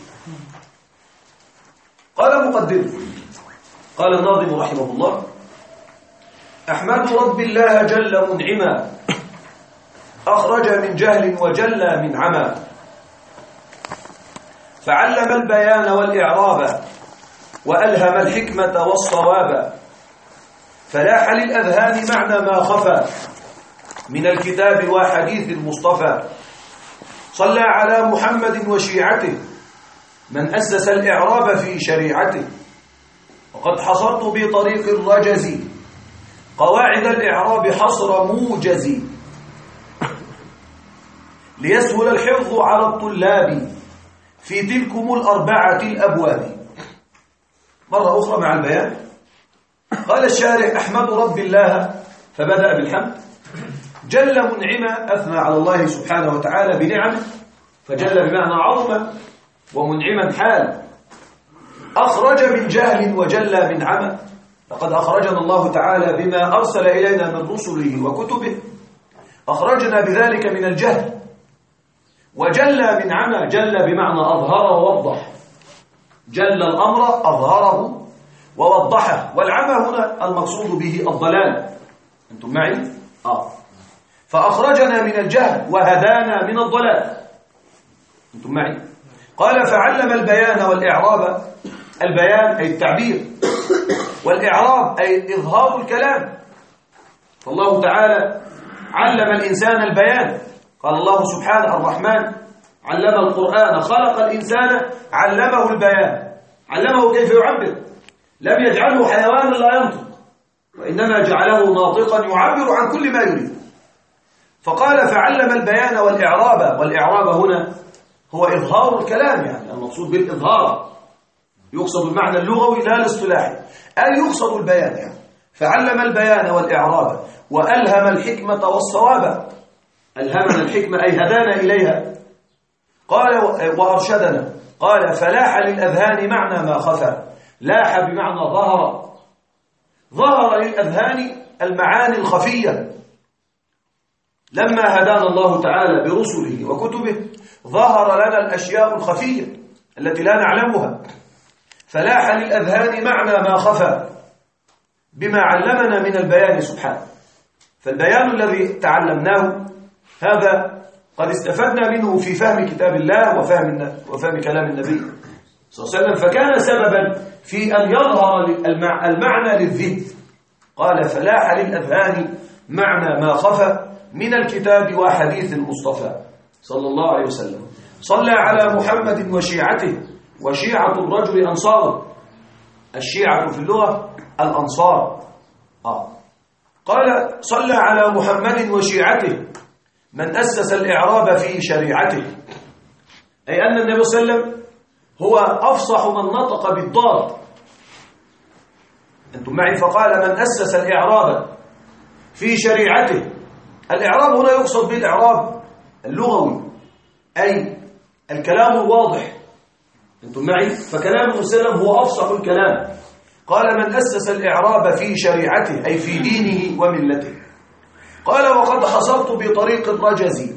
قال مقدمة، قال الناظم رحمه الله: أحمد رب الله جل منعما، أخرج من جهل وجلى من عمى، فعلم البيان والإعراب، وألهم الحكمة والصواب، فلاح للأذهان معنى ما خفى من الكتاب وحديث المصطفى، صلى على محمد وشيعته من أسس الإعراب في شريعته، وقد حصرت بطريق الرجز قواعد الإعراب حصر موجز، ليسهل الحفظ على الطلاب في تلكم الأربعة الأبواب. مرة أخرى مع البيان. قال الشارح: أحمد رب الله، فبدأ بالحمد. جل منعما، أثنى على الله سبحانه وتعالى بنعمه، فجل بمعنى عظم، ومنعما حال. أخرج من جهل وجل من عمى، لقد أخرجنا الله تعالى بما أرسل إلينا من رسله وكتبه، أخرجنا بذلك من الجهل. وجل من عمى، جل بمعنى أظهر ووضح، جل الأمر أظهره ووضحه. والعمى هنا المقصود به الضلال. أنتم معي؟ فأخرجنا من الجهل وهدانا من الضلال. أنتم معي؟ قال: فعلم البيان والإعراب. البيان أي التعبير، والإعراب أي إظهار الكلام. فالله تعالى علم الإنسان البيان. قال الله سبحانه: الرحمن علم القرآن خلق الإنسان علمه البيان. علمه كيف يعبر، لم يجعله حيوانا لا ينطق، وإنما جعله ناطقا يعبر عن كل ما يريد. فقال: فعلم البيان والإعراب. والإعراب هنا هو إظهار الكلام، يعني المقصود بالإظهار يقصد المعنى اللغوي لا الاصطلاحي، أن يقصد البيان يعني. فعلم البيان والإعراب وألهم الحكمة والصواب. ألهمنا الحكمة أي هدانا إليها. قال: وأرشدنا. قال: فلاح للأذهان معنى ما خفى. لاح بمعنى ظهر. ظهر للأذهان المعاني الخفية لما هدانا الله تعالى برسله وكتبه ظهر لنا الأشياء الخفية التي لا نعلمها، فلاح للأذهان معنى ما خفى بما علمنا من البيان سبحانه. فالبيان الذي تعلمناه هذا قد استفدنا منه في فهم كتاب الله وفهم كلام النبي صلى الله عليه وسلم، فكان سببا في أن يظهر المعنى للذهن. قال فلاح للأذهان معنى ما خفى من الكتاب وحديث المصطفى صلى الله عليه وسلم. صلى على محمد وشيعته، وشيعة الرجل أنصاره. الشيعة في اللغة الأنصار. قال صلى على محمد وشيعته من أسس الإعراب في شريعته، أي أن النبي صلى الله عليه وسلم هو أفصح من نطق بالضاد. أنتم معي؟ فقال من أسس الإعراب في شريعته. الإعراب هنا يقصد به الإعراب اللغوي، أي الكلام الواضح. أنتم معي؟ فكلام النبي صلى الله عليه وسلم هو أفصح الكلام. قال من أسس الإعراب في شريعته، أي في دينه وملته. قال وقد حصرت بطريق الرجزي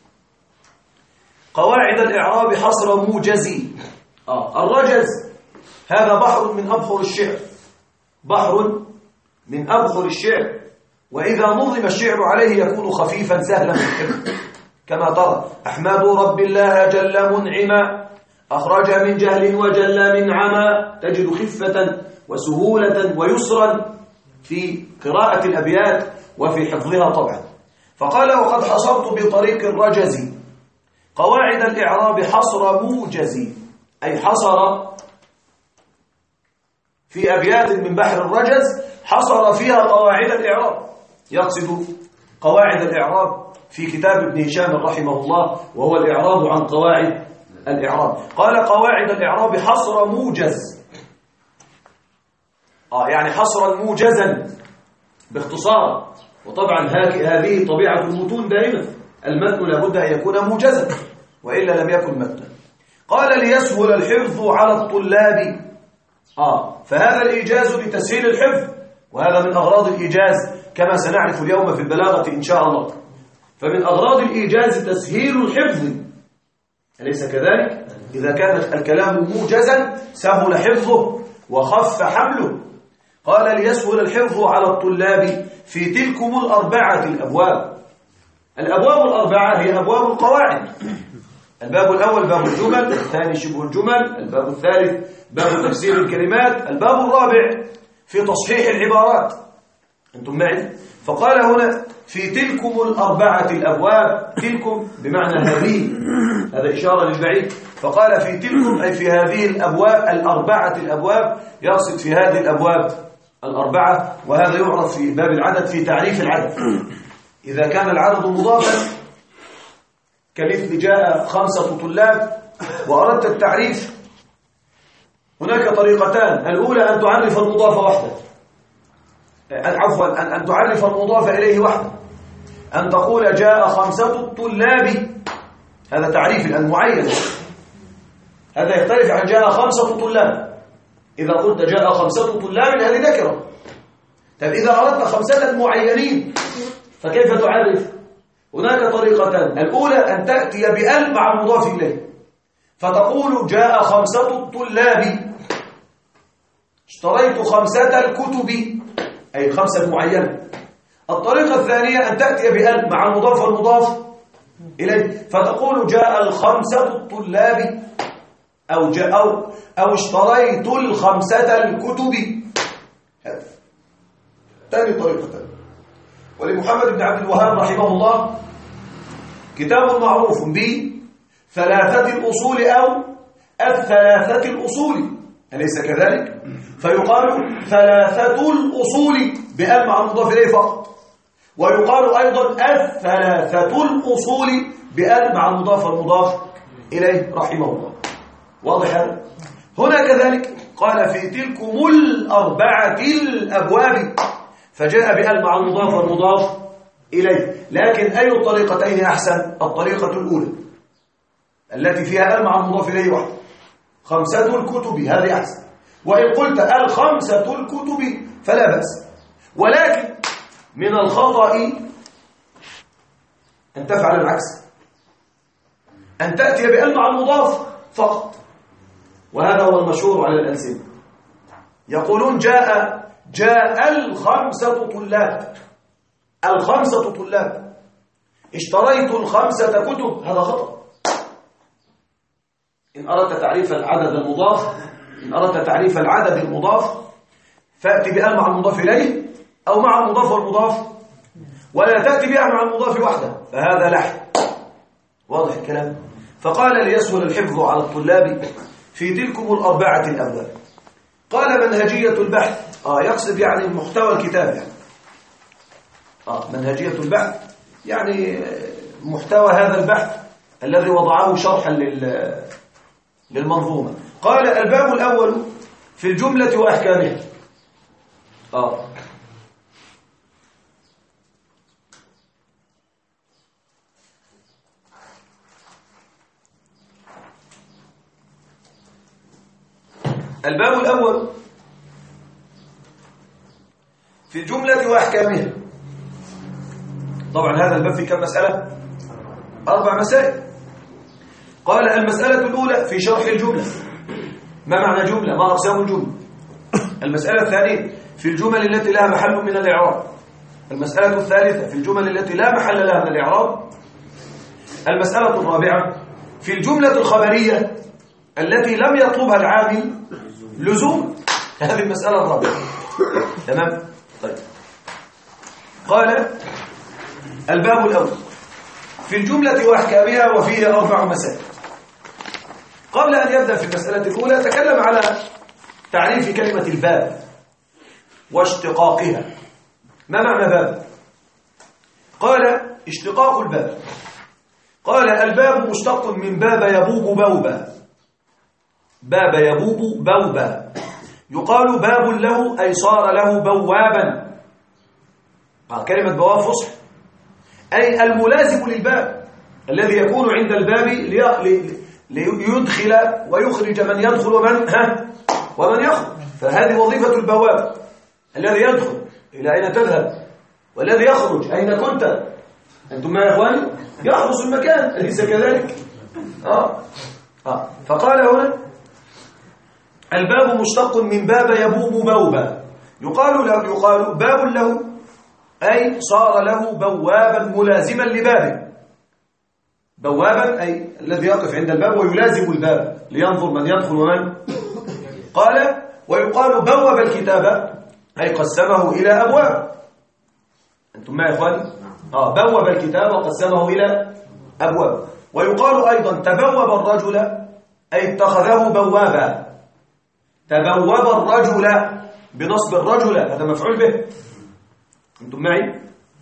قواعد الإعراب حصر موجزي. الرجز هذا بحر من أبحر الشعر، بحر من أبحر الشعر، وإذا نظم الشعر عليه يكون خفيفا سهلا في الحفظ، كما ترى أحمد رب الله جل منعما أخرج من جهل وجل من عمى، تجد خفة وسهولة ويسرا في قراءة الأبيات وفي حفظها طبعا. فقال وقد حصرت بطريق الرجزي قواعد الإعراب حصر موجزي، أي حصر في أبيات من بحر الرجز حصر فيها قواعد الإعراب. يقصد قواعد الإعراب في كتاب ابن هشام رحمه الله، وهو الإعراب عن قواعد الإعراب. قال قواعد الإعراب حصر موجز، يعني حصرا موجزا باختصار. وطبعا هذه طبيعة المتون دائما، المتن لابد أن يكون موجزا وإلا لم يكن متنا. قال ليسهل الحفظ على الطلاب. فهذا الإيجاز لتسهيل الحفظ، وهذا من أغراض الإيجاز كما سنعرف اليوم في البلاغة إن شاء الله. فمن أغراض الإيجاز تسهيل الحفظ، أليس كذلك؟ إذا كان الكلام موجزا سهل حفظه وخف حمله. قال ليسهل الحفظ على الطلاب في تلكم الأربعة الأبواب. الأبواب الأربعة هي أبواب القواعد. الباب الأول باب الجمل، الثاني شبه الجمل، الباب الثالث باب تفسير الكلمات، الباب الرابع في تصحيح العبارات. أنتم معي؟ فقال هنا في تلكم الأربعة الأبواب، تلكم بمعنى هذه، هذا إشارة للبعيد. فقال في تلكم أي في هذه الأبواب الأربعة الأبواب، يقصد في هذه الأبواب الأربعة، وهذا يعرف في باب العدد في تعريف العدد. إذا كان العدد مضافا كمثل جاء 5 طلاب وأردت التعريف، هناك طريقتان. الأولى أن تعرف المضاف وحده، عفوا أن تعرف المضاف إليه وحده، أن تقول جاء 5 طلاب، هذا تعريف الآن معين، هذا يختلف عن جاء 5 طلاب. إذا قلت جاء 5 طلاب هذه ذكرة. طيب إذا أردت 5 معينين فكيف تعرف؟ هناك طريقتان. الأولى أن تأتي بأل مع المضاف إليه، فتقول جاء 5 طلاب، اشتريت 5 الكتب، أي 5 معينة. الطريقة الثانية أن تأتي بأل مع المضاف والمضاف إليه، فتقول جاء 5 الطلاب، أو اشتريت 5 الكتب. هذا ثاني طريقة. ولمحمد بن عبد الوهاب رحمه الله كتاب معروف بثلاثة الأصول أو الثلاثة الأصول، أليس كذلك؟ فيقال ثلاثة الأصول بأل مع المضاف إليه فقط، ويقال أيضا الثلاثة الأصول بأل مع المضاف والمضاف إليه رحمه الله. واضح هذا؟ هنا كذلك قال في تلكم الأربعة الأبواب، فجاء بأل مع المضاف والمضاف إليه. لكن أي الطريقتين أحسن؟ الطريقة الأولى التي فيها أل مع المضاف إليه وحده، 5 الكتب، هذه أحسن. وإن قلت 5 الكتب فلا بأس. ولكن من الخطأ أن تفعل العكس، أن تأتي بأل مع المضاف فقط، وهذا هو المشهور على الألسنة. يقولون جاء الخمسة طلاب، الخمسة طلاب، اشتريت الخمسة كتب، هذا خطأ. إن أردت تعريف العدد المضاف، إن أردت تعريف العدد المضاف فأتي بأل مع المضاف إليه أو مع المضاف والمضاف، ولا تأتي بها مع المضاف وحده، فهذا لحن. واضح الكلام؟ فقال ليسهل الحفظ على الطلاب في تلكم الأربعة الأبواب. قال منهجية البحث، يقصد يعني محتوى الكتاب يعني. منهجية البحث يعني محتوى هذا البحث الذي وضعه شرحا للمنظومة. قال الباب الأول في الجملة وأحكامها. الباب الأول في الجملة وأحكامها. طبعا هذا الباب فيه كم مسألة؟ 4 مسائل. قال المسألة الأولى في شرح الجملة، ما معنى جملة؟ ما أقسام الجملة؟ المسألة الثانية في الجمل التي لها محل من الإعراب. المسألة الثالثة في الجمل التي لا محل لها من الإعراب. المسألة الرابعة في الجملة الخبرية التي لم يطلبها العامل لزوم. هذه المسألة الرابعة. تمام؟ طيب. قال الباب الأول في الجملة وأحكامها وفيه 4 مسائل. قبل أن يبدأ في المسألة الأولى تكلم على تعريف كلمة الباب واشتقاقها. ما معنى باب؟ قال اشتقاق الباب، قال الباب مشتق من باب يبوب بوبا. باب يبوب بوبا، يقال باب له أي صار له بوابا. كلمة بواب فصح، أي الملازم للباب الذي يكون عند الباب ليدخل ويخرج من يدخل ومن يخرج. فهذه وظيفة البواب، الذي يدخل إلى أين تذهب، والذي يخرج أين كنت. أنتم ما يا إخواني؟ يحرس المكان، أليس كذلك؟ فقال هنا الباب مشتق من باب يبوب بوبا، يقال باب له أي صار له بوابا ملازما لبابه. بوابا أي الذي يقف عند الباب ويلازم الباب لينظر من يدخل ومن. قال ويقال بوب الكتاب أي قسمه إلى أبواب. أنتم ما يا إخواني؟ بوب الكتاب وقسمه إلى أبواب. ويقال أيضا تبوب الرجل أي اتخذه بوابا. تبوب الرجل بنصب الرجل، هذا مفعول به. أنتم معي؟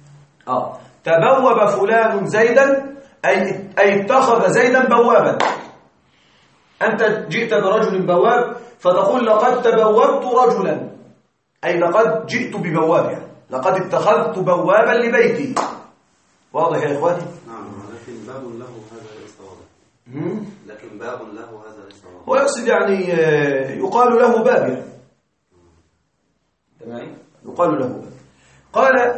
تبوب فلان زيدا أي اتخذ زيدا بوابا. أنت جئت برجل بواب فتقول لقد تبوبت رجلا، أي لقد جئت ببواب، يعني لقد اتخذت بوابا لبيتي. واضح يا إخواني؟ نعم، لكن باب له هذا ليس واضح. لكن باب له هذا ليس واضح. هو يقصد يعني يقال له باب، يعني تمام، يقال له باب. قال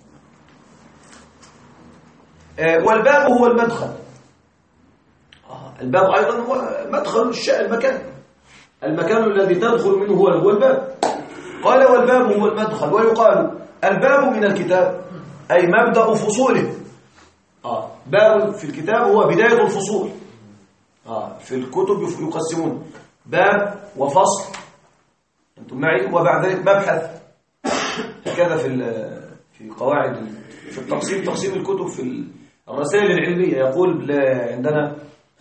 والباب هو المدخل. الباب أيضا هو مدخل المكان الذي تدخل منه هو الباب. قال والباب هو المدخل. ويقال الباب من الكتاب أي مبدأ فصوله. باب في الكتاب هو بداية الفصول. في الكتب يقسمون باب وفصل، أنتم معي، وبعد ذلك مبحث. هكذا في قواعد في التقسيم، تقسيم الكتب في الرسائل العلمية يقول عندنا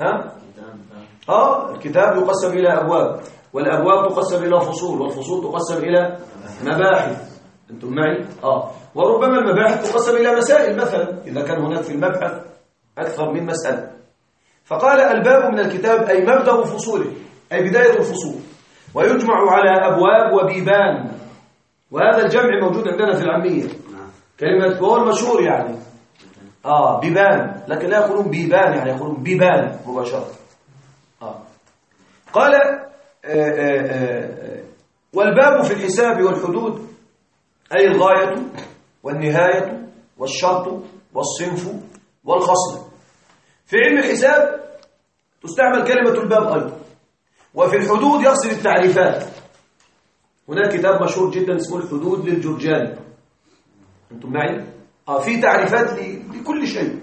الكتاب يقسم إلى أبواب، والأبواب تقسم إلى فصول، والفصول تقسم إلى مباحث. أنتم معي؟ وربما المباحث تقسم إلى مسائل، مثلا إذا كان هناك في المبحث أكثر من مسألة. فقال الباب من الكتاب أي مبدأ فصوله، أي بداية الفصول، ويجمع على أبواب وبيبان. وهذا الجمع موجود عندنا في العامية، كلمة هو المشهور يعني بيبان، لكن لا يقولون بيبان، يعني يقولون بيبان مباشرة. قال والباب في الحساب والحدود أي الغاية والنهاية والشرط والصنف والخصلة. في علم الحساب تستعمل كلمة الباب أيضا. وفي الحدود يقصد التعريفات. هناك كتاب مشهور جدا اسمه الحدود للجرجاني. أنتم معي؟ في تعريفات لكل شيء.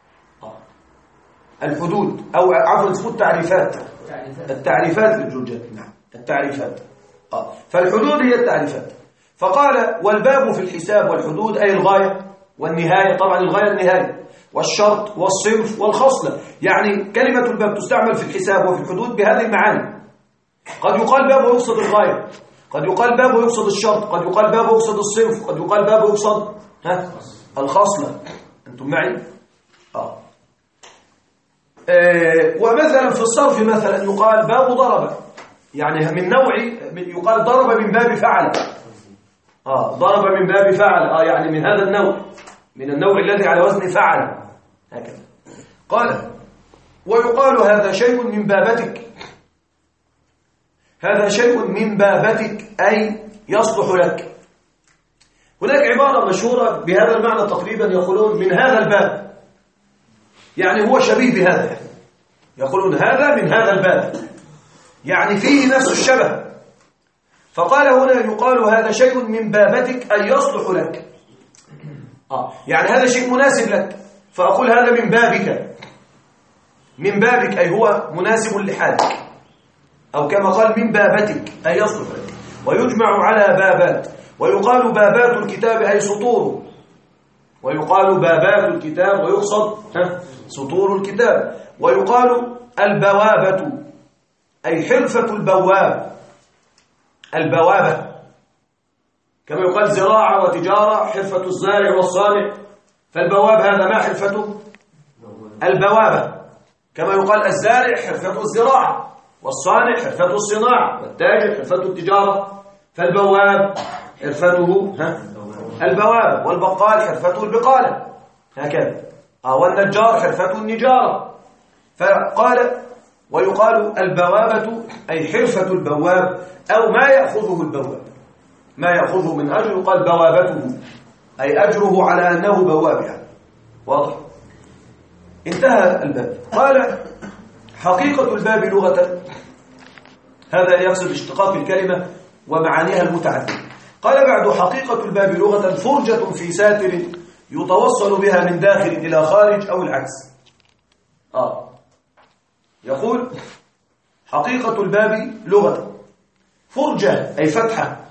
الحدود أو عفوا اسمه التعريفات. التعريفات للجرجاني. نعم التعريفات. فالحدود هي التعريفات. فقال والباب في الحساب والحدود أي الغاية والنهاية. طبعا الغاية النهاية والشرط والصنف والخصلة. يعني كلمة الباب تستعمل في الحساب وفي الحدود بهذه المعاني. قد يقال باب ويقصد الغاية، قد يقال باب ويقصد الشرط، قد يقال باب ويقصد الصنف، قد يقال باب ويقصد الخصلة. أنتم معي؟ ومثلا في الصرف مثلا يقال باب ضرب، يعني من نوع يقال ضرب من باب فعل. ضرب من باب فعل، يعني من هذا النوع، من النوع الذي على وزن فعل. هكذا قال ويقال هذا شيء من بابتك. هذا شيء من بابتك أي يصلح لك. هناك عبارة مشهورة بهذا المعنى تقريبا، يقولون من هذا الباب، يعني هو شبيه بهذا. يقولون هذا من هذا الباب، يعني فيه نفس الشبه. فقال هنا يقال هذا شيء من بابتك أي يصلح لك. يعني هذا شيء مناسب لك، فأقول هذا من بابك. من بابك أي هو مناسب لحالك، أو كما قال من بابتك أي يصلح لك. ويجمع على بابات، ويقال بابات الكتاب أي سطور، ويقال بابات الكتاب ويقصد سطور الكتاب. ويقال البوابة أي حرفة البواب، البوابة كما يقال زراعة وتجارة حرفة الزارع والصانع، فالبواب هذا ما حرفته؟ البوابة. كما يقال الزارع حرفة الزراعة، والصانع حرفة الصناعة، والتاجر حرفة التجارة، فالبواب حرفته البوابة، والبقال حرفته البقالة، هكذا. والنجار حرفته النجارة. فقال ويقال البوابة أي حرفة البواب أو ما يأخذه البواب، ما يأخذه من أجر يقال بوابته أي أجره على أنه بواب، يعني واضح. انتهى الباب. قال حقيقة الباب لغة، هذا يقصد اشتقاق الكلمة ومعانيها المتعددة. قال بعد حقيقة الباب لغة فرجة في ساتر يتوصل بها من داخل إلى خارج أو العكس. يقول حقيقة الباب لغة فرجة أي فتحة.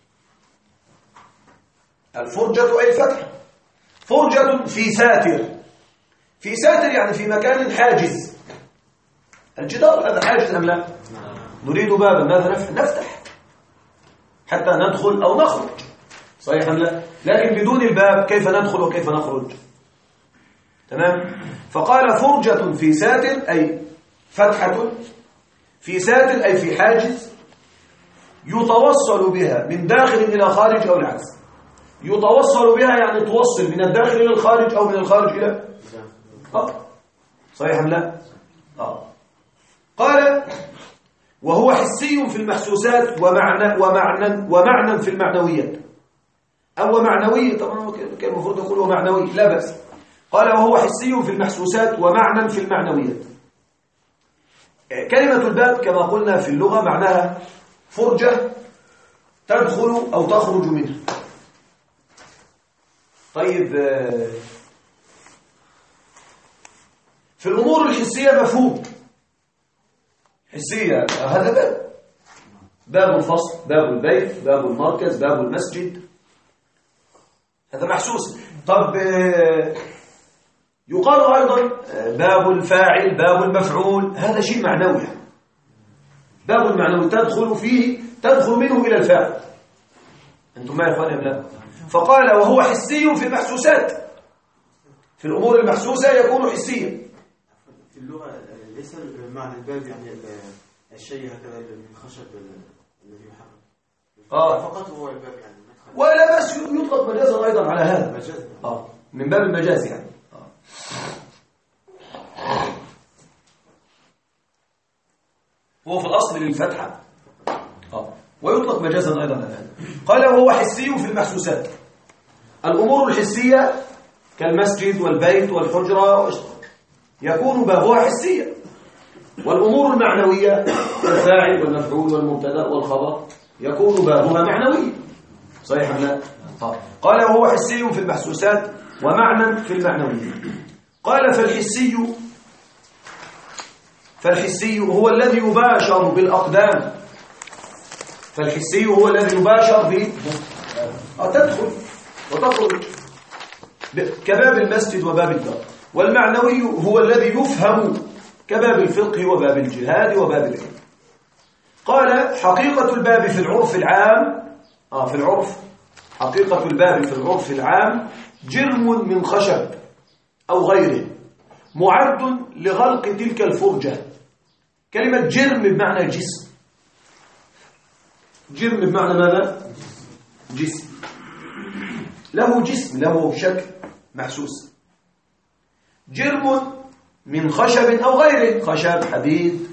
الفرجة أي فتحة. فرجة في ساتر. في ساتر يعني في مكان حاجز. الجدار هذا حاجز أم لا؟ نريد بابا، ماذا نفتح حتى ندخل أو نخرج، صحيح أم لا؟ لكن بدون الباب كيف ندخل وكيف نخرج؟ تمام؟ فقال فرجة في ساتر أي فتحة في ساتر أي في حاجز يتوصل بها من داخل إلى خارج أو العكس. يتوصل بها يعني توصل من الداخل إلى الخارج أو من الخارج إلى صحيح أم لا؟ قال وهو حسي في المحسوسات ومعنى في المعنويات. أو معنوي، طبعا كان المفروض يقول هو معنوي، لا بأس. قال وهو حسي في المحسوسات ومعنى في المعنويات. كلمة الباب كما قلنا في اللغة معناها فرجة تدخل أو تخرج منها. طيب في الأمور الحسية مفهوم حسية، هذا باب، باب الفصل، باب البيت، باب المركز، باب المسجد، هذا محسوس. طب يقال أيضا باب الفاعل، باب المفعول، هذا شيء معنوي. باب المعنوي تدخل فيه، تدخل منه إلى الفاعل. أنتم ما يا لا؟ فقال وهو حسي في المحسوسات. في الأمور المحسوسة يكون حسيا. في اللغة ليس معنى الباب يعني الشيء هكذا من خشب الذي يحرك فقط هو الباب يعني ولا بس يطلق مجازا أيضا على هذا مجاز. من باب المجاز يعني. هو في الأصل للفتحة ويطلق مجازا أيضا على هذا. قال وهو حسي في المحسوسات. الأمور الحسية كالمسجد والبيت والحجرة يكون بابها حسيا. والأمور المعنوية الفاعل والمفعول والمبتدا والخبر يكون بابها معنوي. صحيح أم لا؟ قال وهو حسي في المحسوسات ومعنى في المعنوي. قال فالحسي هو الذي يباشر بالأقدام. فالحسي هو الذي يباشر تدخل وتخرج كباب المسجد وباب الدار. والمعنوي هو الذي يفهم كباب الفقه وباب الجهاد وباب العلم. قال حقيقة الباب في العرف العام في العرف حقيقة الباب في العرف العام جرم من خشب أو غيره معد لغلق تلك الفرجة. كلمة جرم بمعنى جسم. جرم بمعنى ماذا؟ جسم، له جسم، له شكل محسوس. جرم من خشب أو غيره، خشب، حديد.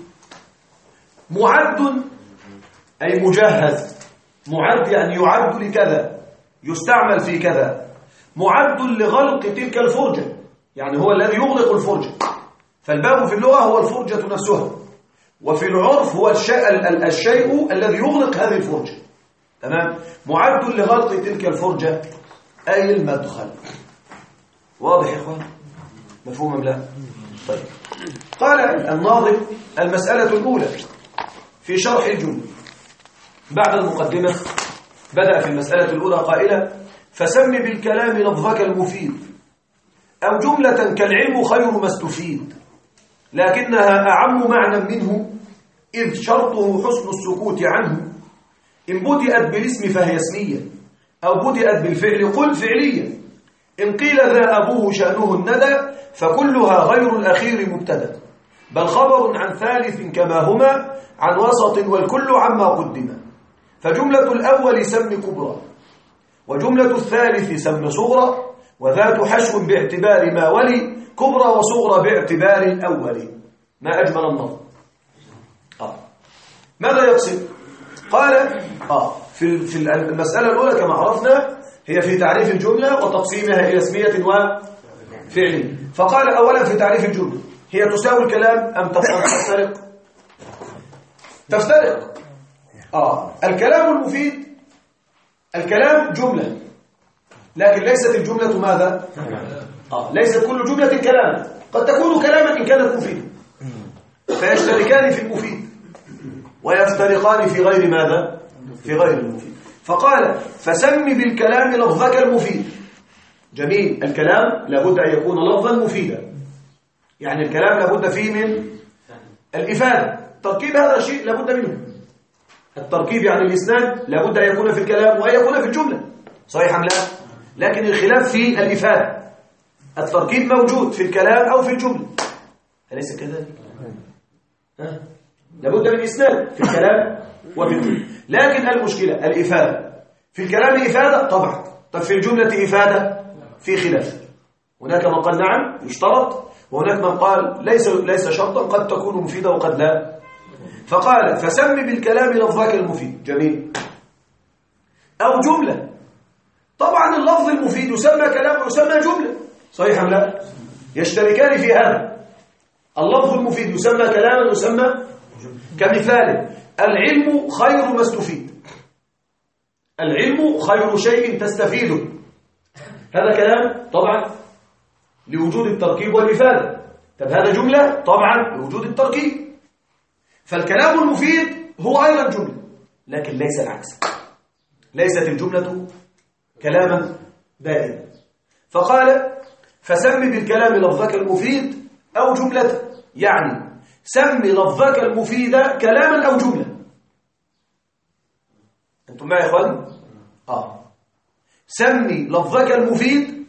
معد أي مجهز. معد يعني يعد لكذا، يستعمل في كذا. معد لغلق تلك الفرجة، يعني هو الذي يغلق الفرجة. فالباب في اللغة هو الفرجة نفسها، وفي العرف هو الشيء الذي يغلق هذه الفرجة. تمام؟ معد لغلق تلك الفرجة أي المدخل. واضح يا إخوان؟ مفهوم أم لا؟ طيب. قال الناظم المسألة الأولى في شرح الجملة بعد المقدمة بدأ في المسألة الأولى قائلا فسم بالكلام لفظك المفيد أو جملة كالعلم خير ما استفيد لكنها أعم معنى منه إذ شرطه حسن السكوت عنه إن بدأت بالاسم فهي اسمية أو بدأت بالفعل قل فعلية إن قيل ذا أبوه شأنه الندى فكلها غير الأخير مبتدأ بل خبر عن ثالث كما هما عن وسط والكل عما قدم فجملة الأول سم كبرى وجملة الثالث سم صغرى وذات حشو باعتبار ما ولي كبرى وصغرى باعتبار الأول. ما أجمل النظر. ماذا يقصد؟ قال في المسألة الأولى كما عرفنا هي في تعريف الجملة وتقسيمها إلى اسمية وفعلية. فقال أولا في تعريف الجملة هي تساوي الكلام أم تفترق؟ تفترق. الكلام المفيد الكلام جملة لكن ليست الجملة ماذا؟ ليست كل جملة كلام، قد تكون كلاما إن كانت مفيدة فيشتركان في المفيد ويفترقان في غير ماذا؟ في غير المفيد. فقال فسم بالكلام لفظك المفيد. جميل. الكلام لابد أن يكون لفظا مفيدا، يعني الكلام لابد فيه من الإفادة. التركيب هذا شيء لابد منه. التركيب يعني الإسناد لابد أن يكون في الكلام وأن يكون في الجملة. صحيح أم لا؟ لكن الخلاف في الإفادة. التركيب موجود في الكلام أو في الجملة، أليس كذلك؟ لابد من إسناد في الكلام وفي الجملة، لكن المشكلة الإفادة. في الكلام إفادة طبعا، طب في الجملة إفادة في خلاف. هناك من قال نعم يشترط وهناك من قال ليس شرطا، قد تكون مفيدة وقد لا. فقال فسم بالكلام لفظك المفيد. جميل. أو جملة. طبعا اللفظ المفيد يسمى كلام ويسمى جملة. صحيح أم لا؟ يشتركان في هذا. اللفظ المفيد يسمى كلاما ويسمى كمثال العلم خير ما استفيد. العلم خير شيء تستفيده. هذا كلام طبعا لوجود التركيب والإفادة. طب هذا جملة طبعا لوجود التركيب. فالكلام المفيد هو أيضا جملة لكن ليس العكس. ليست الجملة كلاما دائما. فقال فسم بالكلام لفظك المفيد أو جملة، يعني سم لفظك المفيد كلاما أو جملة. أنتم معي يا إخوان؟ سمي لفظك المفيد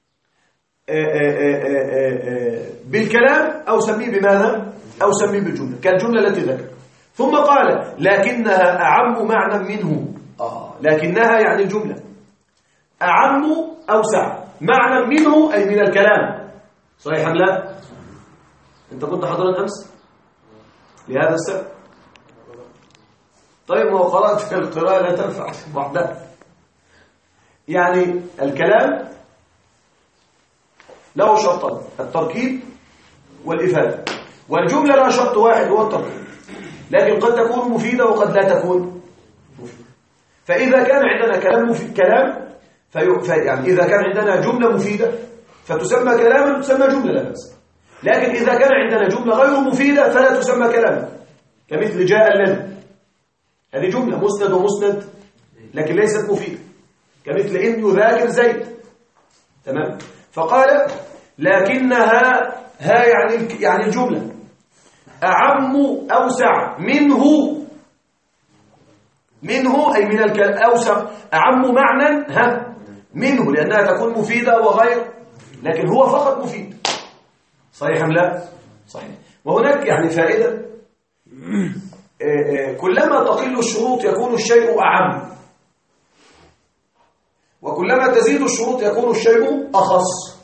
بالكلام أو سميه بماذا؟ أو سميه بالجملة كالجملة التي ذكر. ثم قال لكنها أعم معنى منه. لكنها يعني الجملة أعم أوسع معنى منه أي من الكلام. صحيح أم لا؟ أنت كنت حاضرا أمس لهذا السبب؟ طيب ما هو قرأت القراءة لا تنفع وحدها. يعني الكلام له شرطان: التركيب والإفادة. والجملة لها شرط واحد هو التركيب، لكن قد تكون مفيدة وقد لا تكون مفيدة. فإذا كان عندنا يعني إذا كان عندنا جملة مفيدة فتسمى كلاما، تسمى جملة لا بأس. لكن إذا كان عندنا جملة غير مفيدة فلا تسمى كلاما، كمثل جاء الذي، هذه جملة مسند ومسند لكن ليست مفيدة. كمثل إن يذاكر زيد. تمام؟ فقال لكنها يعني الجملة أعم أوسع منه أي من أوسع أعم معنى منه، لأنها تكون مفيدة وغير، لكن هو فقط مفيد. صحيح أم لا؟ صحيح. وهناك يعني فائدة، كلما تقل الشروط يكون الشيء أعم، وكلما تزيد الشروط يكون الشيء أخص.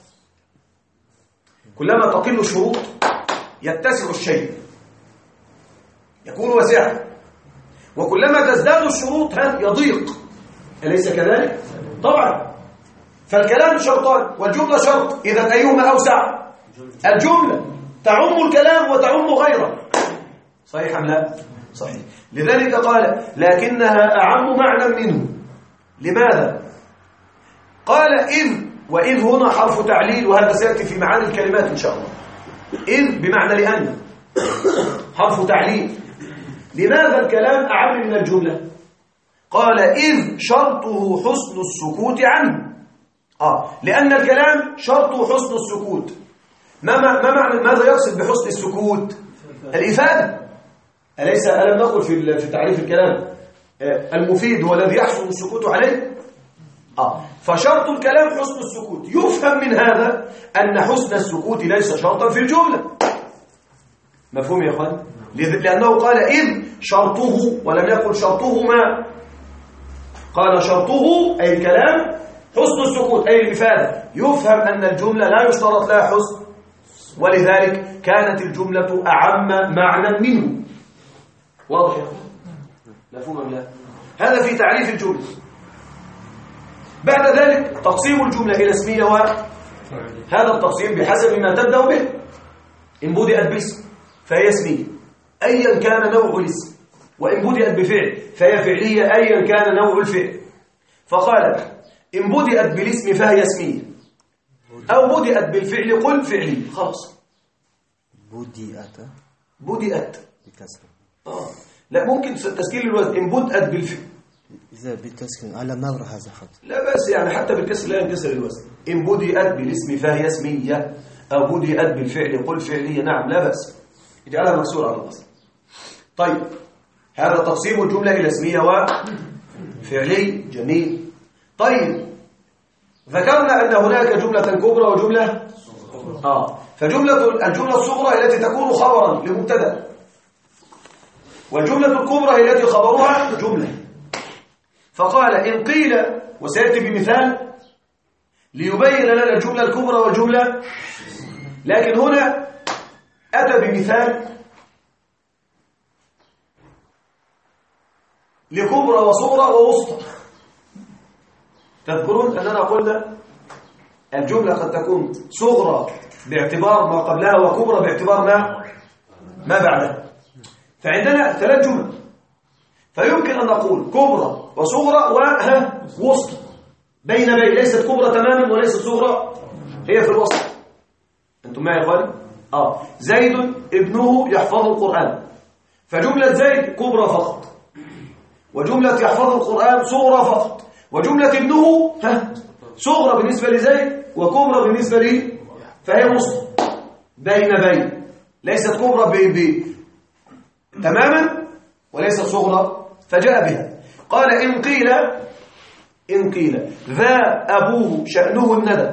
كلما تقل الشروط يتسع الشيء، يكون واسعا، وكلما تزداد الشروط يضيق. أليس كذلك؟ طبعا. فالكلام شرطان والجملة شرط، إذا أيهما أوسع؟ الجملة تعم الكلام وتعم غيره. صحيح أم لا؟ صحيح. لذلك قال لكنها أعم معنى منه. لماذا؟ قال وإذ هنا حرف تعليل، وهذا سيأتي في معاني الكلمات إن شاء الله. إذ بمعنى لأن، حرف تعليل. لماذا الكلام أعم من الجملة؟ قال إذ شرطه حسن السكوت عنه. لأن الكلام شرطه حسن السكوت. ماذا يقصد بحسن السكوت؟ الإفادة. ألم نقل في تعريف الكلام المفيد هو الذي يحسن السكوت عليه؟ فشرط الكلام حسن السكوت. يفهم من هذا أن حسن السكوت ليس شرطا في الجملة. مفهوم يا أخوان؟ لأنه قال إذ شرطه ولم يقل شرطهما، قال شرطه أي الكلام حسن السكوت أي الإفادة. يفهم أن الجملة لا يشترط لها حسن، ولذلك كانت الجملة أعم معنى منه. واضح يا أخوان؟ مفهوم أم لا؟ هذا في تعريف الجملة. بعد ذلك تقسيم الجملة إلى اسمية هذا التقسيم بحسب ما تبدأ به. إن بدأت باسم فهي اسمية أيا كان نوع الاسم، وإن بدأت بفعل فهي فعلية أيا كان نوع الفعل. فقال إن بدأت بالاسم فهي اسمية، أو بدأت بالفعل قل فعلي. خلاص. بدأت بكسر. لا ممكن تسكيل الوزن. إن بدأت بالفعل إذا بالتسكين على مر هذا خط. لا بس يعني حتى بالكسر لا ينكسر الوزن. إن بدأت بالاسم فهي اسمية، أو بدأت بالفعل قل فعلية. نعم لا بس اجعلها مكسورة على الأصل. طيب هذا تقسيم الجملة إلى اسمية وفعلي. جميل. طيب ذكرنا أن هناك جملة كبرى وجملة الجملة الصغرى هي التي تكون خبرا لمبتدأ، والجملة الكبرى هي التي خبرها جملة. فقال إن قيل، وسيأتي بمثال ليبين لنا الجملة الكبرى والجملة، لكن هنا أتى بمثال لكبرى وصغرى ووسطى. تذكرون أننا قلنا الجملة قد تكون صغرى باعتبار ما قبلها وكبرى باعتبار ما بعدها. فعندنا 3 جمل، فيمكن أن نقول كبرى وصغرى ووسطى. بين ليست كبرى تماما وليست صغرى، هي في الوسط. أنتم معي يا إخواني؟ زيد ابنه يحفظ القرآن، فجملة زيد كبرى فقط، وجملة يحفظ القرآن صغرى فقط، وجملة ابنه صغرى بالنسبة لزيد وكبرى بالنسبة لي، فهي وسط بين ليست كبرى تماما وليست صغرى، فجاء بها. قال إن قيل ذا أبوه شأنه الندى.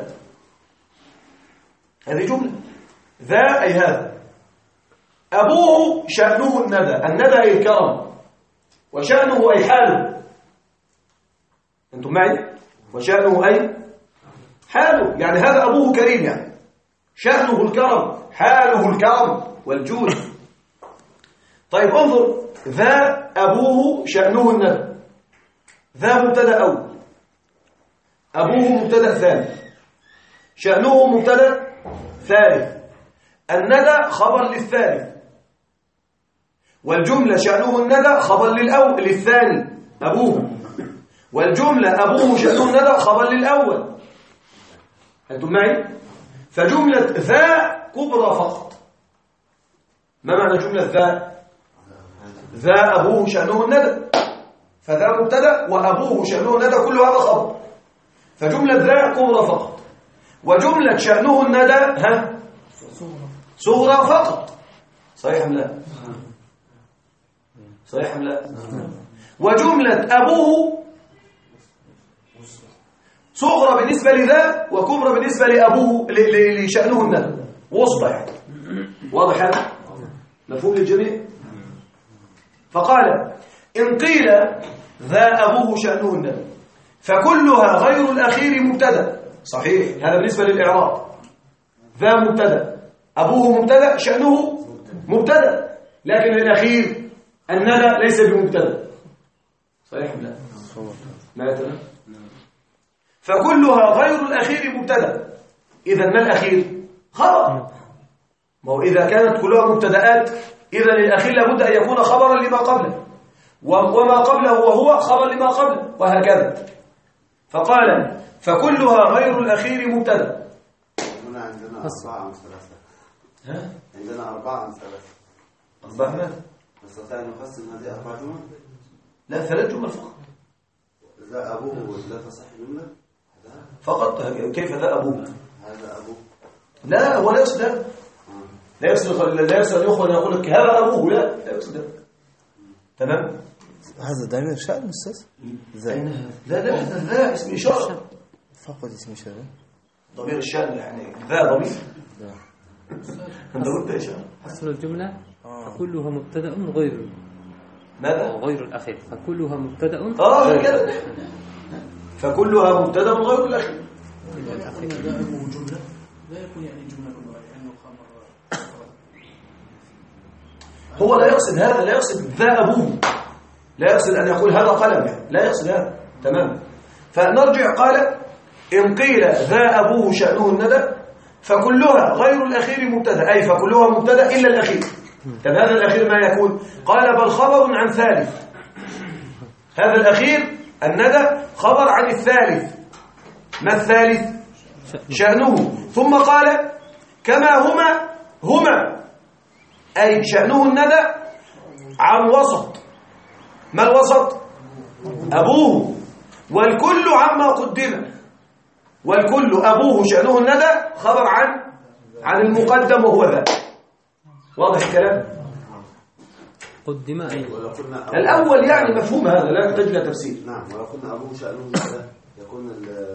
هذه جملة. ذا أي هذا، أبوه شأنه الندى أي الكرم، وشأنه أي حاله. أنتم معي؟ وشأنه أي حاله، يعني هذا أبوه كريم، يعني شأنه الكرم، حاله الكرم والجود. طيب انظر، ذا أبوه شأنه الندى. ذا مبتدأ أول، أبوه مبتدأ ثاني، شأنه مبتدأ ثالث. الندى خبر للثالث، والجملة شأنه الندى خبر للثاني أبوه، والجملة أبوه شأنه الندى خبر للأول. أنتم معي؟ فجملة ذا كبرى فقط. ما معنى جملة ذا؟ ذا أبوه شأنه الندى، فذا مبتدأ وأبوه شأنه الندى، كل هذا خبر. فجملة ذا كبرى فقط، وجملة شأنه الندى صغرى فقط. صحيح أم لا؟ صحيح أم لا؟ وجملة أبوه صغرى بالنسبة لذا وكبرى بالنسبة لأبوه لشأنه الندى، وسطى يعني. واضح هذا؟ مفهوم للجميع؟ فقال إن قيل ذا أبوه شأنه الندى فكلها غير الأخير مبتدأ. صحيح، هذا بالنسبة للإعراب. ذا مبتدأ، أبوه مبتدأ، شأنه مبتدأ، لكن الأخير الندى ليس بمبتدأ. صحيح أم لا؟ ما يتنى؟ فكلها غير الأخير مبتدأ. إذا ما الأخير؟ خبر. ما هو إذا كانت كلها مبتدآت إذا الأخير لابد أن يكون خبرا لما قبله، وما قبله وهو خبر لما قبله، وهكذا. فقال فكلها غير الأخير مبتدأ. هنا عندنا 4 عن 3. ها؟ عندنا 4 عن 3. 4 ماذا؟ نستطيع أن نقسم هذه 4 جمل؟ لا، 3 جمل فقط. ذا أبوه لا تصح جملة فقط. كيف ذا أبوه؟ هذا أبوه. لا، هو لا يقصد هذا. لا يقصد أن يقول لك هذا أبوه. لا يقصد هذا. تمام؟ هذا دائما شأن أستاذ؟ لا ذا اسم إشارة فقط، اسم إشارة. ضمير الشأن يعني ذا ضمير. أنت قلت إشارة. أصل الجملة فكلها مبتدأ غير ماذا؟ غير الأخير، فكلها مبتدأ كده. فكلها مبتدأ غير الأخير. ذا أبوه جملة لا يكون يعني جملة كلها لأنه خبر. هو لا يقصد هذا، لا يقصد ذا أبوه، لا يقصد أن يقول هذا قلم يعني. لا يقصد هذا. تمام. فنرجع. قال إن قيل ذا أبوه شأنه الندى فكلها غير الأخير مبتدأ، أي فكلها مبتدأ إلا الأخير. طب هذا الأخير ما يكون؟ قال بل خبر عن ثالث. هذا الأخير الندى خبر عن الثالث. ما الثالث؟ شأنه. ثم قال كما هما أي شأنه الندى عن وسط. ما الوسط؟ أبوه. والكل عما قدم. والكل أبوه شأنه الندى خبر عن المقدم وهو ذا. واضح الكلام؟ قدم أي الأول يعني مفهوم هذا، لا يحتاج إلى تفسير. نعم. ولو قلنا أبوه شأنه الندى يكون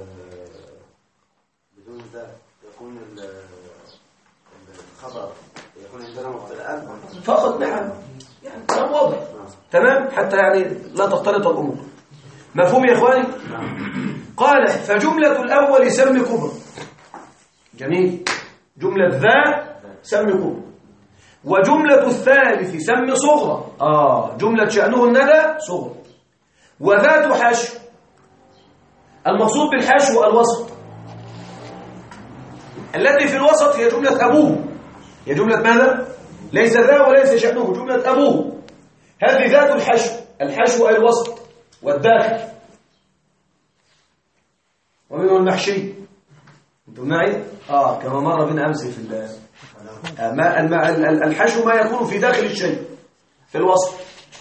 بدون ذا يكون الخبر يكون عندنا مبتدأ فقط. نعم، يعني كلام واضح. تمام، حتى يعني لا تختلط الأمور. مفهوم يا إخواني؟ قال فجملة الأول سم كبرى. جميل. جملة ذا سم كبرى، وجملة الثالث سم صغرى. جملة شأنه الندى صغرى، وذات حشو. المقصود بالحشو الوسط. التي في الوسط هي جملة أبوه. هي جملة ماذا؟ ليس ذا وليس شأنه، جملة أبوه. هذه ذات الحشو. الحشو أي الوسط والداخل، ومنه المحشي. انتم معي؟ كما مر بنا أمس في الحشو ما يكون في داخل الشيء في الوسط.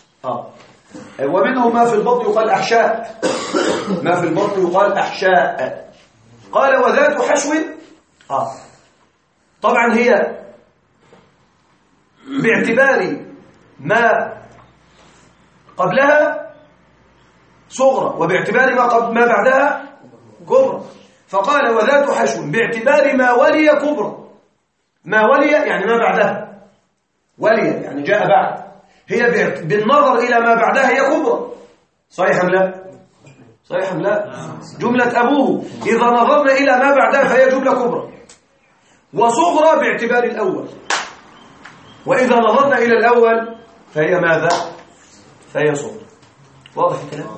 ومنه ما في البطن يقال أحشاء. ما في البطن يقال أحشاء. قال وذات حشو. طبعا هي باعتبار ما قبلها صغرى، وباعتبار ما بعدها كبرى. فقال وذات حشو باعتبار ما ولي كبرى. ما ولي يعني ما بعدها. ولي يعني جاء بعد. هي بالنظر إلى ما بعدها هي كبرى. صحيح أم لا؟ صحيح أم لا؟ جملة أبوه إذا نظرنا إلى ما بعدها فهي جملة كبرى، وصغرى باعتبار الأول. وإذا نظرنا إلى الأول فهي ماذا؟ فهي صغرى. واضح الكلام؟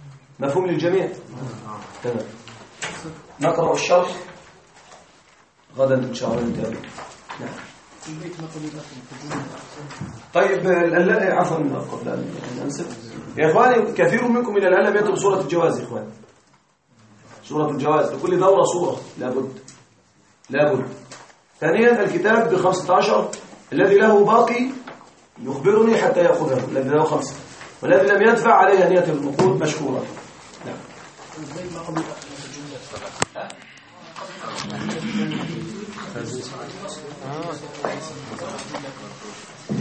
مفهوم للجميع؟ تمام. نقرأ الشرح. غدا إن شاء الله نتابع. نعم. في البيت ما قبل الأخر في الجملة. طيب عفوا قبل أن أنسى يا إخواني، كثير منكم من العلم يترك سورة الجواز. يا إخواني، سورة الجواز لكل دورة سورة، لابد. ثانيا الكتاب ب15 الذي له باقي يخبرني حتى يأخذه، الذي له 5، والذي لم يدفع عليه أن يأتي بالنقود مشكورا. نعم. البيت ما قبل الأخر في الجملة.